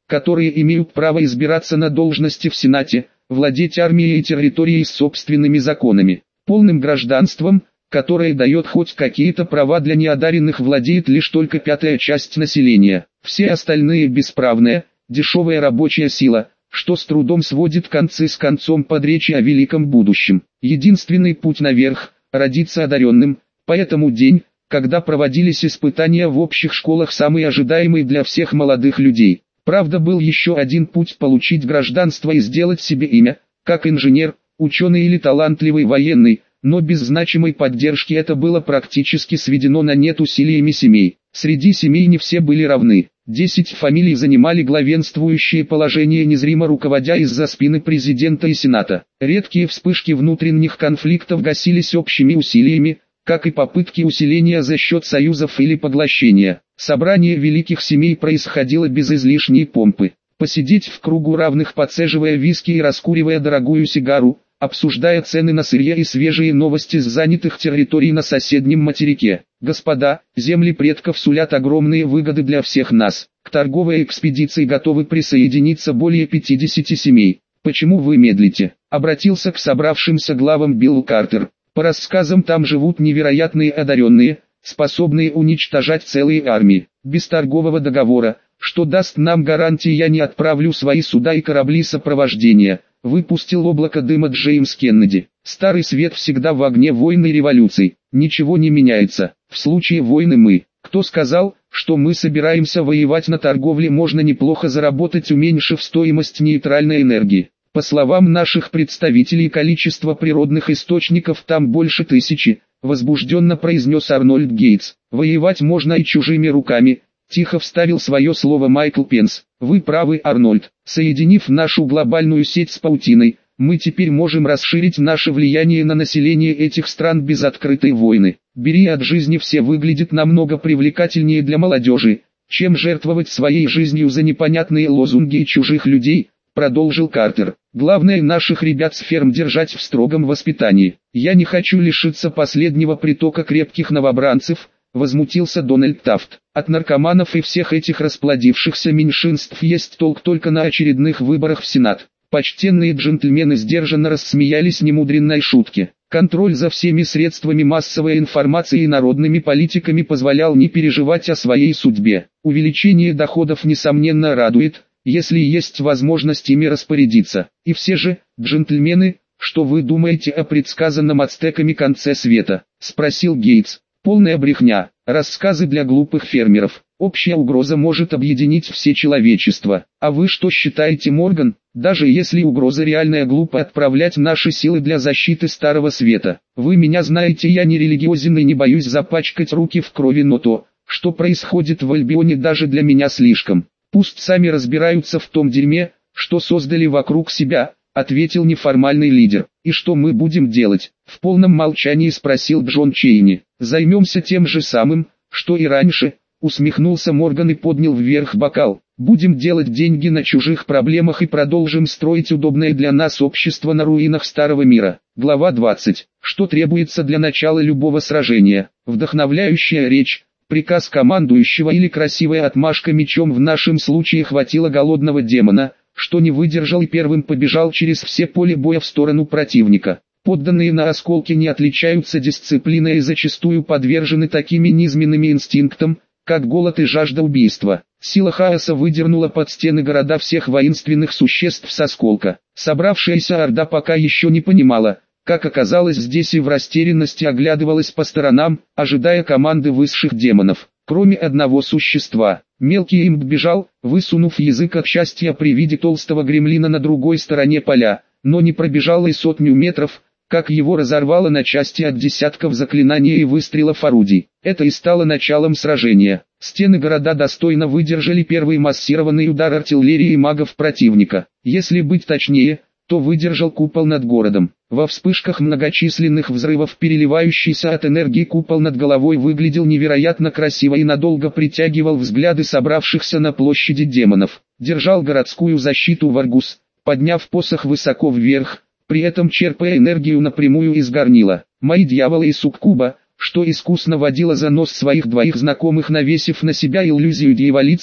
которые имеют право избираться на должности в Сенате, владеть армией и территорией с собственными законами. Полным гражданством, которое дает хоть какие-то права для неодаренных, владеет лишь только пятая часть населения. Все остальные бесправная, дешевая рабочая сила, что с трудом сводит концы с концом под речи о великом будущем. Единственный путь наверх – родиться одаренным, поэтому день, когда проводились испытания в общих школах, самый ожидаемый для всех молодых людей. Правда, был еще один путь – получить гражданство и сделать себе имя, как инженер, ученый или талантливый военный, но без значимой поддержки это было практически сведено на нет усилиями семей. Среди семей не все были равны. Десять фамилий занимали главенствующее положение, незримо руководя из-за спины президента и сената. Редкие вспышки внутренних конфликтов гасились общими усилиями, как и попытки усиления за счет союзов или поглощения. Собрание великих семей происходило без излишней помпы. Посидеть в кругу равных, подцеживая виски и раскуривая дорогую сигару, обсуждая цены на сырье и свежие новости с занятых территорий на соседнем материке. Господа, земли предков сулят огромные выгоды для всех нас. К торговой экспедиции готовы присоединиться более пятидесяти семей. Почему вы медлите? Обратился к собравшимся главам Билл Картер. По рассказам, там живут невероятные одаренные, способные уничтожать целые армии. Без торгового договора, что даст нам гарантии, я не отправлю свои суда и корабли сопровождения. Выпустил облако дыма Джеймс Кеннеди. Старый свет всегда в огне войн и революций. Ничего не меняется. В случае войны мы. Кто сказал, что мы собираемся воевать? На торговле можно неплохо заработать, уменьшив стоимость нейтральной энергии. По словам наших представителей, количество природных источников там больше тысячи, возбужденно произнес Арнольд Гейтс. Воевать можно и чужими руками. Тихо вставил свое слово Майкл Пенс. Вы правы, Арнольд. Соединив нашу глобальную сеть с паутиной, мы теперь можем расширить наше влияние на население этих стран без открытой войны. Бери от жизни все выглядит намного привлекательнее для молодежи, чем жертвовать своей жизнью за непонятные лозунги и чужих людей, продолжил Картер. Главное наших ребят с ферм держать в строгом воспитании. Я не хочу лишиться последнего притока крепких новобранцев, возмутился Дональд Тафт. От наркоманов и всех этих расплодившихся меньшинств есть толк только на очередных выборах в Сенат. Почтенные джентльмены сдержанно рассмеялись немудренной шутке. Контроль за всеми средствами массовой информации и народными политиками позволял не переживать о своей судьбе. Увеличение доходов несомненно радует, если есть возможность ими распорядиться. И все же, джентльмены, что вы думаете о предсказанном ацтеками конце света? Спросил Гейтс. Полная брехня, рассказы для глупых фермеров. Общая угроза может объединить все человечество. А вы что считаете, Морган? Даже если угроза реальная, глупо отправлять наши силы для защиты Старого Света. Вы меня знаете, я не религиозен и не боюсь запачкать руки в крови, но то, что происходит в Альбионе, даже для меня слишком. Пусть сами разбираются в том дерьме, что создали вокруг себя, ответил неформальный лидер. И что мы будем делать? В полном молчании спросил Джон Чейни. Займемся тем же самым, что и раньше, усмехнулся Морган и поднял вверх бокал. Будем делать деньги на чужих проблемах и продолжим строить удобное для нас общество на руинах старого мира. Глава двадцать. Что требуется для начала любого сражения? Вдохновляющая речь, приказ командующего или красивая отмашка мечом. В нашем случае хватило голодного демона, что не выдержал и первым побежал через все поле боя в сторону противника. Подданные на осколки не отличаются дисциплиной и зачастую подвержены такими низменным инстинктам, как голод и жажда убийства. Сила хаоса выдернула под стены города всех воинственных существ с осколка. Собравшаяся орда пока еще не понимала, как оказалось здесь, и в растерянности оглядывалась по сторонам, ожидая команды высших демонов. Кроме одного существа, мелкий имп бежал, высунув язык от счастья при виде толстого гремлина на другой стороне поля, но не пробежал и сотню метров, как его разорвало на части от десятков заклинаний и выстрелов орудий. Это и стало началом сражения. Стены города достойно выдержали первый массированный удар артиллерии и магов противника. Если быть точнее, то выдержал купол над городом. Во вспышках многочисленных взрывов переливающийся от энергии купол над головой выглядел невероятно красиво и надолго притягивал взгляды собравшихся на площади демонов. Держал городскую защиту Варгус, подняв посох высоко вверх, при этом черпая энергию напрямую из горнила. Мои дьяволы и суккуба, что искусно водила за нос своих двоих знакомых, навесив на себя иллюзию дьяволицы,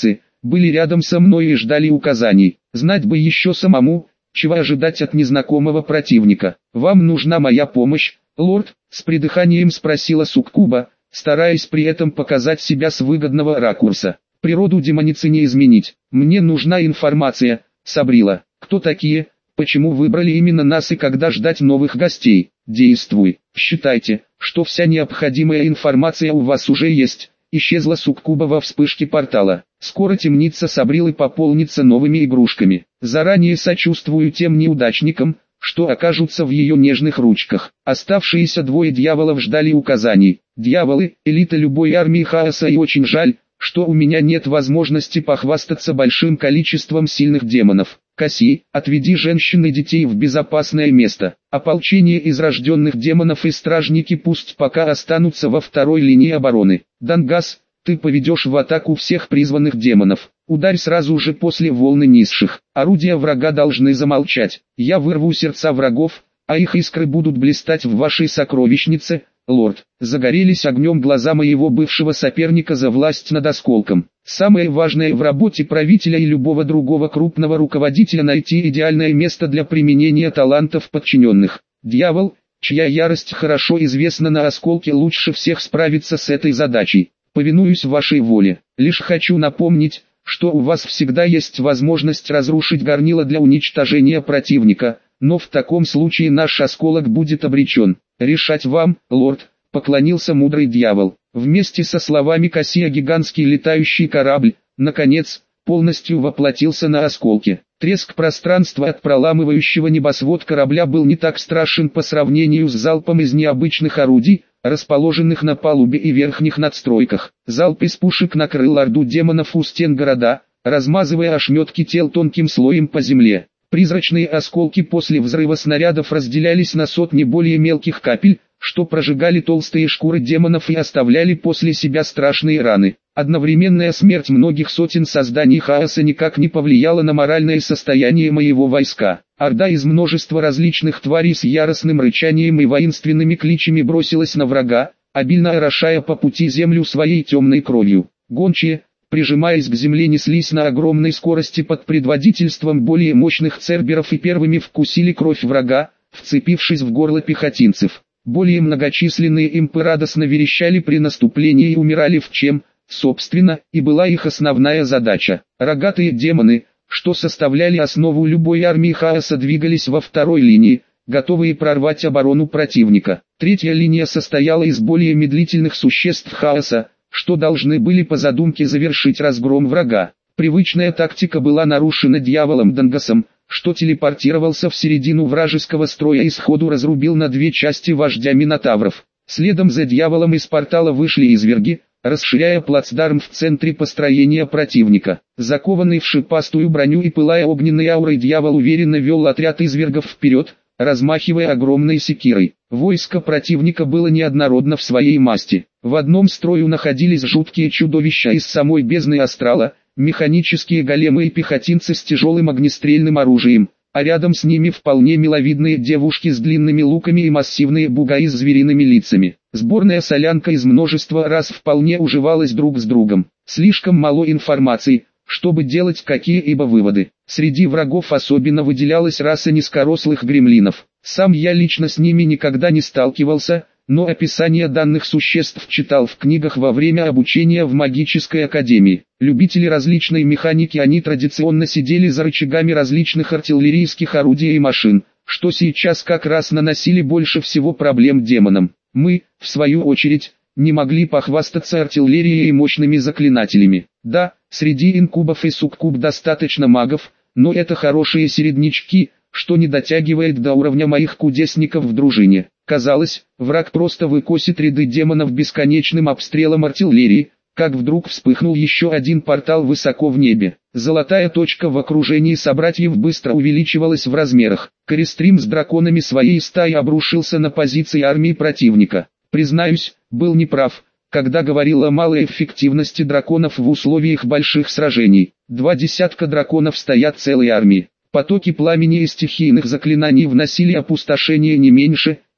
были рядом со мной и ждали указаний. Знать бы еще самому, чего ожидать от незнакомого противника. «Вам нужна моя помощь, лорд?» — с придыханием спросила суккуба, стараясь при этом показать себя с выгодного ракурса. «Природу демоницы не изменить. Мне нужна информация, Сабрила. Кто такие, почему выбрали именно нас и когда ждать новых гостей? Действуй. Считайте, что вся необходимая информация у вас уже есть». Исчезла суккуба во вспышке портала. «Скоро темница Сабрилы пополнится новыми игрушками. Заранее сочувствую тем неудачникам, что окажутся в ее нежных ручках». Оставшиеся двое дьяволов ждали указаний. «Дьяволы, элита любой армии хаоса, и очень жаль, что у меня нет возможности похвастаться большим количеством сильных демонов. Касси, отведи женщин и детей в безопасное место. Ополчение из рожденных демонов и стражники пусть пока останутся во второй линии обороны. Дангас, ты поведешь в атаку всех призванных демонов. Ударь сразу же после волны низших. Орудия врага должны замолчать. Я вырву сердца врагов, а их искры будут блистать в вашей сокровищнице, лорд». Загорелись огнем глаза моего бывшего соперника за власть над осколком. Самое важное в работе правителя и любого другого крупного руководителя — найти идеальное место для применения талантов подчиненных. Дьявол, чья ярость хорошо известна на осколке, лучше всех справится с этой задачей. Повинуюсь вашей воле. Лишь хочу напомнить, что у вас всегда есть возможность разрушить горнило для уничтожения противника, но в таком случае наш осколок будет обречен. Решать вам, лорд, поклонился мудрый дьявол. Вместе со словами Кассия гигантский летающий корабль, наконец, полностью воплотился на осколке. Треск пространства от проламывающего небосвод корабля был не так страшен по сравнению с залпом из необычных орудий, расположенных на палубе и верхних надстройках. Залп из пушек накрыл орду демонов у стен города, размазывая ошметки тел тонким слоем по земле. Призрачные осколки после взрыва снарядов разделялись на сотни более мелких капель, что прожигали толстые шкуры демонов и оставляли после себя страшные раны. Одновременная смерть многих сотен созданий хаоса никак не повлияла на моральное состояние моего войска. Орда из множества различных тварей с яростным рычанием и воинственными кличами бросилась на врага, обильно орошая по пути землю своей темной кровью. Гончие, прижимаясь к земле, неслись на огромной скорости под предводительством более мощных церберов и первыми вкусили кровь врага, вцепившись в горло пехотинцев. Более многочисленные импы радостно верещали при наступлении и умирали, в чем, собственно, и была их основная задача. Рогатые демоны, что составляли основу любой армии хаоса, двигались во второй линии, готовые прорвать оборону противника. Третья линия состояла из более медлительных существ хаоса, что должны были по задумке завершить разгром врага. Привычная тактика была нарушена дьяволом Дангасом, что телепортировался в середину вражеского строя и сходу разрубил на две части вождя Минотавров. Следом за дьяволом из портала вышли изверги, расширяя плацдарм в центре построения противника. Закованный в шипастую броню и пылая огненной аурой, дьявол уверенно вел отряд извергов вперед, размахивая огромной секирой. Войско противника было неоднородно в своей масти. В одном строю находились жуткие чудовища из самой бездны астрала, механические големы и пехотинцы с тяжелым огнестрельным оружием, а рядом с ними вполне миловидные девушки с длинными луками и массивные бугаи с звериными лицами. Сборная солянка из множества рас вполне уживалась друг с другом. Слишком мало информации, чтобы делать какие-либо выводы. Среди врагов особенно выделялась раса низкорослых гремлинов. Сам я лично с ними никогда не сталкивался, но описание данных существ читал в книгах во время обучения в магической академии. Любители различной механики, они традиционно сидели за рычагами различных артиллерийских орудий и машин, что сейчас как раз наносили больше всего проблем демонам. Мы, в свою очередь, не могли похвастаться артиллерией и мощными заклинателями. Да, среди инкубов и суккуб достаточно магов, но это хорошие середнячки, что не дотягивает до уровня моих кудесников в дружине. Казалось, враг просто выкосит ряды демонов бесконечным обстрелом артиллерии, как вдруг вспыхнул еще один портал высоко в небе. Золотая точка в окружении собратьев быстро увеличивалась в размерах. Корестрим с драконами своей стаи обрушился на позиции армии противника. Признаюсь, был неправ, когда говорил о малой эффективности драконов в условиях больших сражений. Два десятка драконов стоят целой армией. Потоки пламени и стихийных заклинаний вносили опустошение не меньше,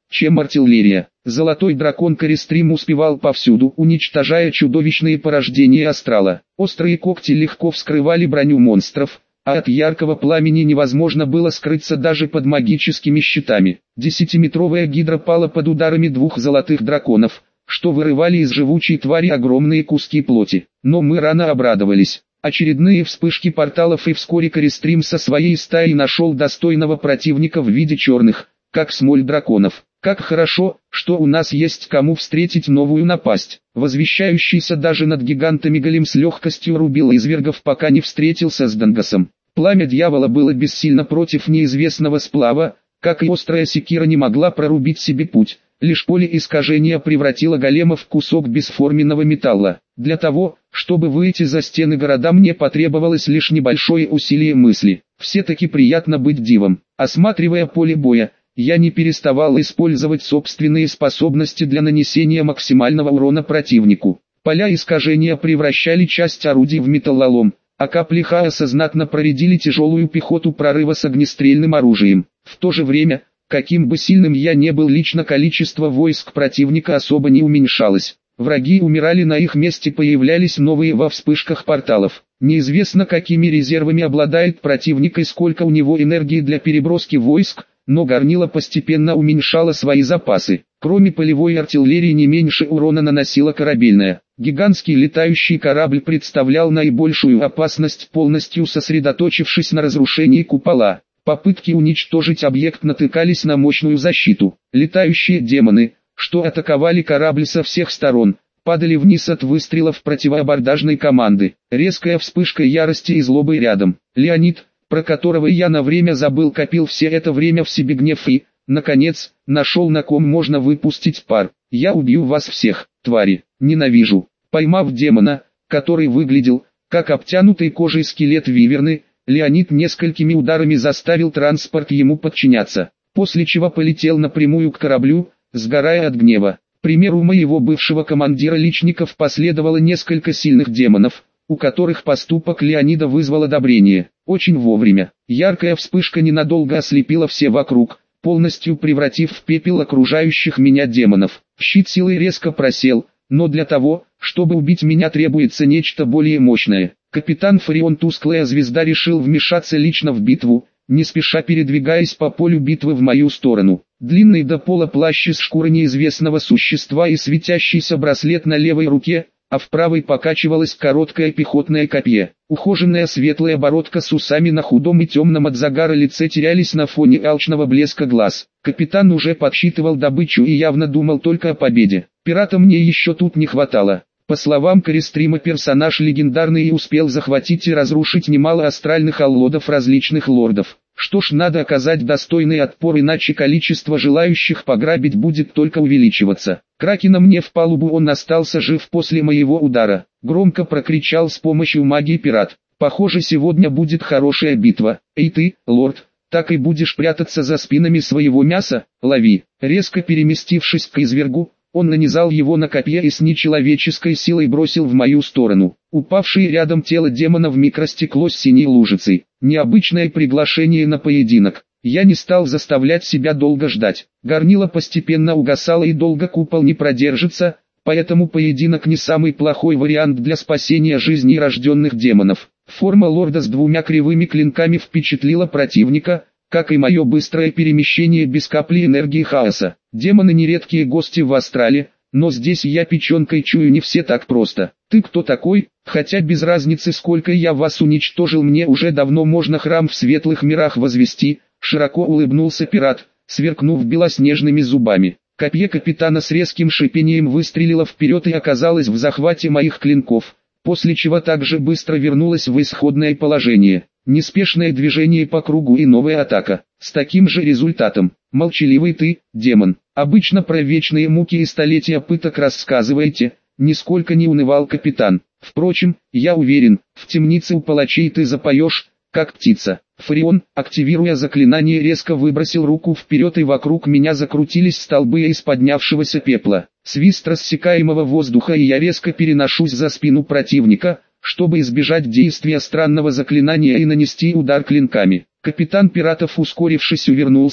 чем артиллерия. Золотой дракон Користрим успевал повсюду, уничтожая чудовищные порождения астрала. Острые когти легко вскрывали броню монстров, а от яркого пламени невозможно было скрыться даже под магическими щитами. Десятиметровая гидра пала под ударами двух золотых драконов, что вырывали из живучей твари огромные куски плоти. Но мы рано обрадовались. Очередные вспышки порталов, и вскоре Користрим со своей стаей нашел достойного противника в виде черных, как смоль, драконов. Как хорошо, что у нас есть кому встретить новую напасть. Возвещающийся даже над гигантами голем с легкостью рубил извергов, пока не встретился с Дангасом. Пламя дьявола было бессильно против неизвестного сплава, как и острая секира не могла прорубить себе путь. Лишь поле искажения превратило голема в кусок бесформенного металла. Для того, чтобы выйти за стены города, мне потребовалось лишь небольшое усилие мысли. Все-таки приятно быть дивом. Осматривая поле боя, я не переставал использовать собственные способности для нанесения максимального урона противнику. Поля искажения превращали часть орудий в металлолом, а капли хаоса знатно проредили тяжелую пехоту прорыва с огнестрельным оружием. В то же время, каким бы сильным я не был лично, количество войск противника особо не уменьшалось. Враги умирали, на их месте появлялись новые во вспышках порталов. Неизвестно, какими резервами обладает противник и сколько у него энергии для переброски войск, но горнило постепенно уменьшало свои запасы. Кроме полевой артиллерии, не меньше урона наносила корабельная. Гигантский летающий корабль представлял наибольшую опасность, полностью сосредоточившись на разрушении купола. Попытки уничтожить объект натыкались на мощную защиту. Летающие демоны, что атаковали корабль со всех сторон, падали вниз от выстрелов противоабордажной команды. Резкая вспышка ярости и злобы рядом. Леонид, про которого я на время забыл, копил все это время в себе гнев и, наконец, нашел, на ком можно выпустить пар. «Я убью вас всех, твари, ненавижу». Поймав демона, который выглядел, как обтянутый кожей скелет виверны, Леонид несколькими ударами заставил транспорт ему подчиняться, после чего полетел напрямую к кораблю, сгорая от гнева. К примеру моего бывшего командира личников последовало несколько сильных демонов, у которых поступок Леонида вызвал одобрение. Очень вовремя. Яркая вспышка ненадолго ослепила все вокруг, полностью превратив в пепел окружающих меня демонов. Щит силы резко просел, но для того, чтобы убить меня, требуется нечто более мощное. Капитан Фарион, тусклая звезда, решил вмешаться лично в битву, не спеша передвигаясь по полю битвы в мою сторону. Длинный до пола плащ из шкуры неизвестного существа и светящийся браслет на левой руке, а в правой покачивалось короткое пехотное копье. Ухоженная светлая бородка с усами на худом и темном от загара лице терялись на фоне алчного блеска глаз. Капитан уже подсчитывал добычу и явно думал только о победе. Пирата мне еще тут не хватало. По словам Користрима, персонаж легендарный и успел захватить и разрушить немало астральных аллодов различных лордов. Что ж, надо оказать достойный отпор, иначе количество желающих пограбить будет только увеличиваться. Кракена мне в палубу, он остался жив после моего удара. Громко прокричал с помощью магии пират. Похоже, сегодня будет хорошая битва. Эй ты, лорд, так и будешь прятаться за спинами своего мяса? Лови. Резко переместившись к извергу, он нанизал его на копье и с нечеловеческой силой бросил в мою сторону. Упавшее рядом тело демона вмиг растеклось синей лужицей. Необычное приглашение на поединок. Я не стал заставлять себя долго ждать. Горнило постепенно угасало и долго купол не продержится, поэтому поединок не самый плохой вариант для спасения жизней рожденных демонов. Форма лорда с двумя кривыми клинками впечатлила противника, как и мое быстрое перемещение без капли энергии хаоса. Демоны нередкие гости в астрале, но здесь я печенкой чую, не все так просто. Ты кто такой? Хотя без разницы, сколько я вас уничтожил, мне уже давно можно храм в светлых мирах возвести. Широко улыбнулся пират, сверкнув белоснежными зубами. Копье капитана с резким шипением выстрелило вперед и оказалось в захвате моих клинков, после чего также быстро вернулось в исходное положение. Неспешное движение по кругу и новая атака. С таким же результатом. Молчаливый ты, демон. Обычно про вечные муки и столетия пыток рассказываете, нисколько не унывал капитан. Впрочем, я уверен, в темнице у палачей ты запоешь, как птица. Фарион, активируя заклинание, резко выбросил руку вперед, и вокруг меня закрутились столбы из поднявшегося пепла. Свист рассекаемого воздуха, и я резко переношусь за спину противника, чтобы избежать действия странного заклинания и нанести удар клинками. Капитан пиратов, ускорившись, увернулся,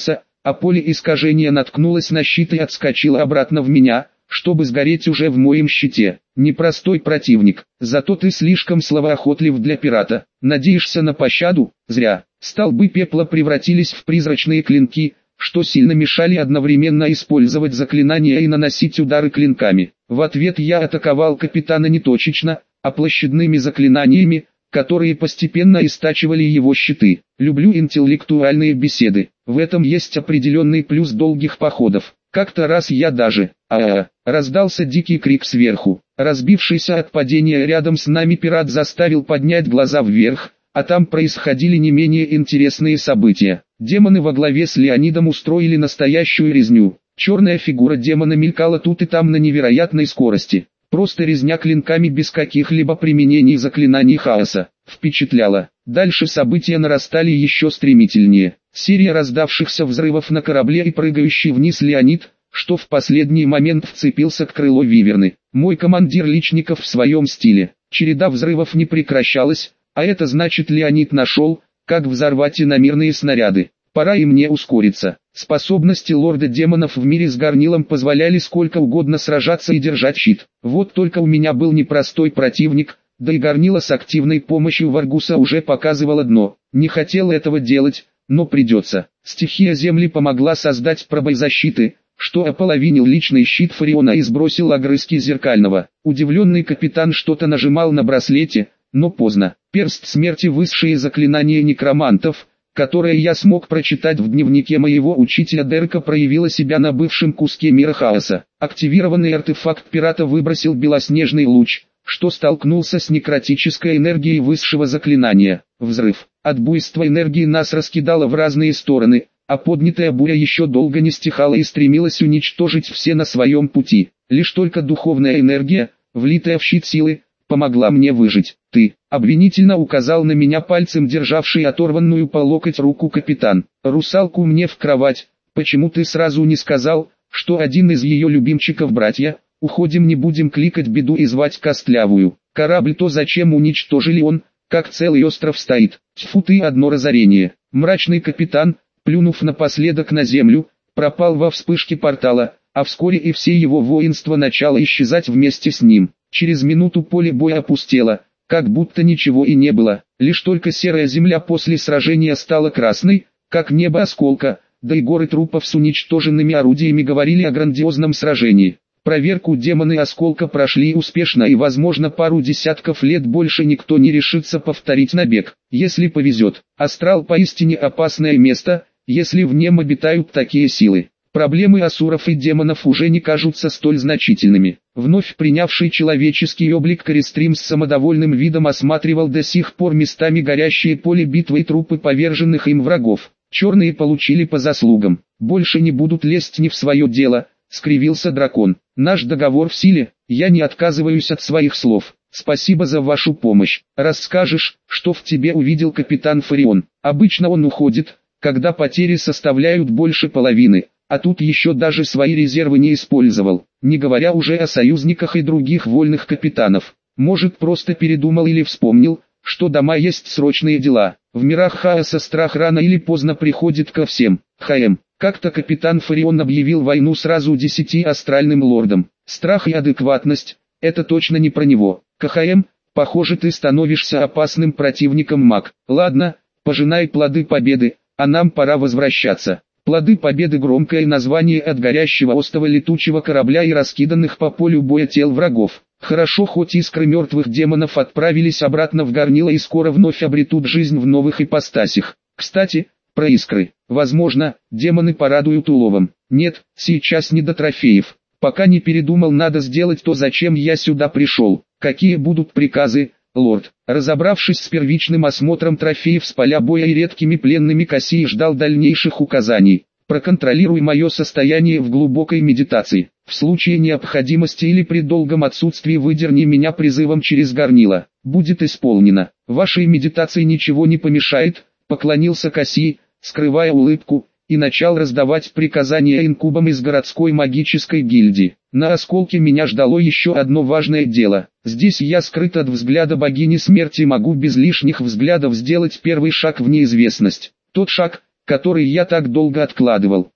а поле искажения наткнулось на щит и отскочило обратно в меня, чтобы сгореть уже в моем щите. Непростой противник, зато ты слишком словоохотлив для пирата. Надеешься на пощаду? Зря. Столбы пепла превратились в призрачные клинки, что сильно мешали одновременно использовать заклинания и наносить удары клинками. В ответ я атаковал капитана не точечно, а площадными заклинаниями, которые постепенно истачивали его щиты. Люблю интеллектуальные беседы, в этом есть определенный плюс долгих походов. Как-то раз я даже, а-а-а, раздался дикий крик сверху. Разбившийся от падения рядом с нами пират заставил поднять глаза вверх, а там происходили не менее интересные события. Демоны во главе с Леонидом устроили настоящую резню. Черная фигура демона мелькала тут и там на невероятной скорости. Просто резня клинками без каких-либо применений заклинаний хаоса. Впечатляло. Дальше события нарастали еще стремительнее. Серия раздавшихся взрывов на корабле и прыгающий вниз Леонид, что в последний момент вцепился к крылу виверны. Мой командир личников в своем стиле. Череда взрывов не прекращалась, а это значит Леонид нашел, как взорвать иномирные снаряды. Пора и мне ускориться. Способности лорда демонов в мире с горнилом позволяли сколько угодно сражаться и держать щит. Вот только у меня был непростой противник, да и горнило с активной помощью Варгуса уже показывало дно. Не хотел этого делать, но придется. Стихия земли помогла создать пробой защиты, что ополовинил личный щит Фариона и сбросил огрызки зеркального. Удивленный капитан что-то нажимал на браслете, но поздно. Перст смерти, высшие заклинания некромантов, которое я смог прочитать в дневнике моего учителя Дерка, проявило себя на бывшем куске мира хаоса. Активированный артефакт пирата выбросил белоснежный луч, что столкнулся с некротической энергией высшего заклинания. Взрыв. От буйства энергии нас раскидало в разные стороны, а поднятая буря еще долго не стихала и стремилась уничтожить все на своем пути. Лишь только духовная энергия, влитая в щит силы, помогла мне выжить. Ты, обвинительно указал на меня пальцем державший оторванную по локоть руку капитан. Русалку мне в кровать. Почему ты сразу не сказал, что один из ее любимчиков братья? Уходим, не будем кликать беду и звать Костлявую. Корабль-то зачем уничтожили, он, как целый остров стоит. Тьфу ты, одно разорение. Мрачный капитан, плюнув напоследок на землю, пропал во вспышке портала, а вскоре и все его воинство начало исчезать вместе с ним. Через минуту поле боя опустело, как будто ничего и не было. Лишь только серая земля после сражения стала красной, как небо осколка, да и горы трупов с уничтоженными орудиями говорили о грандиозном сражении. Проверку демоны осколка прошли успешно, и возможно пару десятков лет больше никто не решится повторить набег. Если повезет, астрал поистине опасное место, если в нем обитают такие силы. Проблемы асуров и демонов уже не кажутся столь значительными. Вновь принявший человеческий облик Користрим с самодовольным видом осматривал до сих пор местами горящие поле битвы и трупы поверженных им врагов. Черные получили по заслугам, больше не будут лезть не в свое дело, скривился дракон. Наш договор в силе, я не отказываюсь от своих слов. Спасибо за вашу помощь. Расскажешь, что в тебе увидел капитан Фарион. Обычно он уходит, когда потери составляют больше половины. А тут еще даже свои резервы не использовал, не говоря уже о союзниках и других вольных капитанов. Может, просто передумал или вспомнил, что дома есть срочные дела. В мирах хаоса страх рано или поздно приходит ко всем. ХМ. Как-то капитан Фарион объявил войну сразу десяти астральным лордам. Страх и адекватность – это точно не про него. КХМ, похоже, ты становишься опасным противником, маг. Ладно, пожинай плоды победы, а нам пора возвращаться. Плоды победы — громкое название от горящего остова летучего корабля и раскиданных по полю боя тел врагов. Хорошо, хоть искры мертвых демонов отправились обратно в горнило и скоро вновь обретут жизнь в новых ипостасях. Кстати, про искры. Возможно, демоны порадуют уловом. Нет, сейчас не до трофеев. Пока не передумал, надо сделать то, зачем я сюда пришел. Какие будут приказы, лорд? Разобравшись с первичным осмотром трофеев с поля боя и редкими пленными, Кассий ждал дальнейших указаний. Проконтролируй мое состояние в глубокой медитации. В случае необходимости или при долгом отсутствии выдерни меня призывом через горнило. Будет исполнено. Вашей медитации ничего не помешает, поклонился Кассий, скрывая улыбку, и начал раздавать приказания инкубам из городской магической гильдии. На осколке меня ждало еще одно важное дело. Здесь я скрыт от взгляда богини смерти, могу без лишних взглядов сделать первый шаг в неизвестность. Тот шаг, который я так долго откладывал.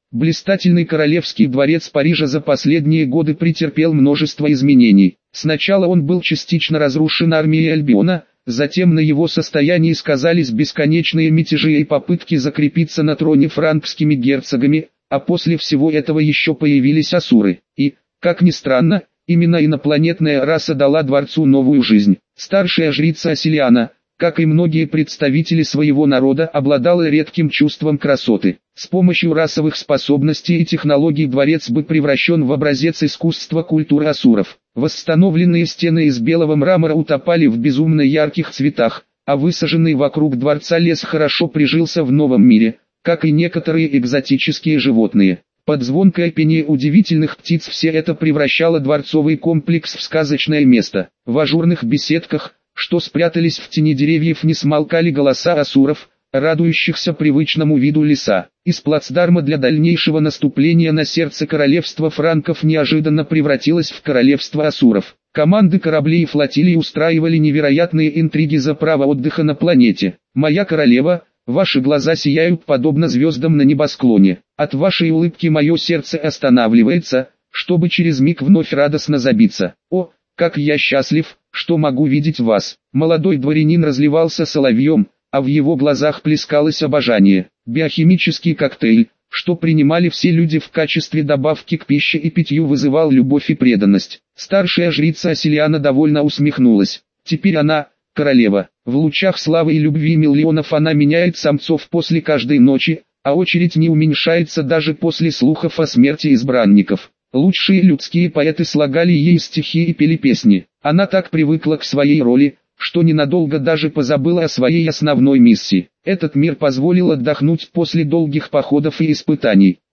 Блистательный королевский дворец Парижа за последние годы претерпел множество изменений. Сначала он был частично разрушен армией Альбиона, затем на его состоянии сказались бесконечные мятежи и попытки закрепиться на троне франкскими герцогами, а после всего этого еще появились асуры. И, как ни странно, именно инопланетная раса дала дворцу новую жизнь. Старшая жрица Асилиана, как и многие представители своего народа, обладала редким чувством красоты. С помощью расовых способностей и технологий дворец был превращен в образец искусства культуры асуров. Восстановленные стены из белого мрамора утопали в безумно ярких цветах, а высаженный вокруг дворца лес хорошо прижился в новом мире, как и некоторые экзотические животные. Под звонкое пение удивительных птиц все это превращало дворцовый комплекс в сказочное место. В ажурных беседках, что спрятались в тени деревьев, не смолкали голоса асуров, радующихся привычному виду леса. Из плацдарма для дальнейшего наступления на сердце королевства франков неожиданно превратилось в королевство асуров. Команды кораблей и флотилий устраивали невероятные интриги за право отдыха на планете. «Моя королева, ваши глаза сияют подобно звездам на небосклоне. От вашей улыбки мое сердце останавливается, чтобы через миг вновь радостно забиться. О, как я счастлив, что могу видеть вас». Молодой дворянин разливался соловьем, а в его глазах плескалось обожание. Биохимический коктейль, что принимали все люди в качестве добавки к пище и питью, вызывал любовь и преданность. Старшая жрица Асилиана довольно усмехнулась. Теперь она, королева. В лучах славы и любви миллионов она меняет самцов после каждой ночи, а очередь не уменьшается даже после слухов о смерти избранников. Лучшие людские поэты слагали ей стихи и пели песни. Она так привыкла к своей роли, что ненадолго даже позабыла о своей основной миссии. Этот мир позволил отдохнуть после долгих походов и испытаний.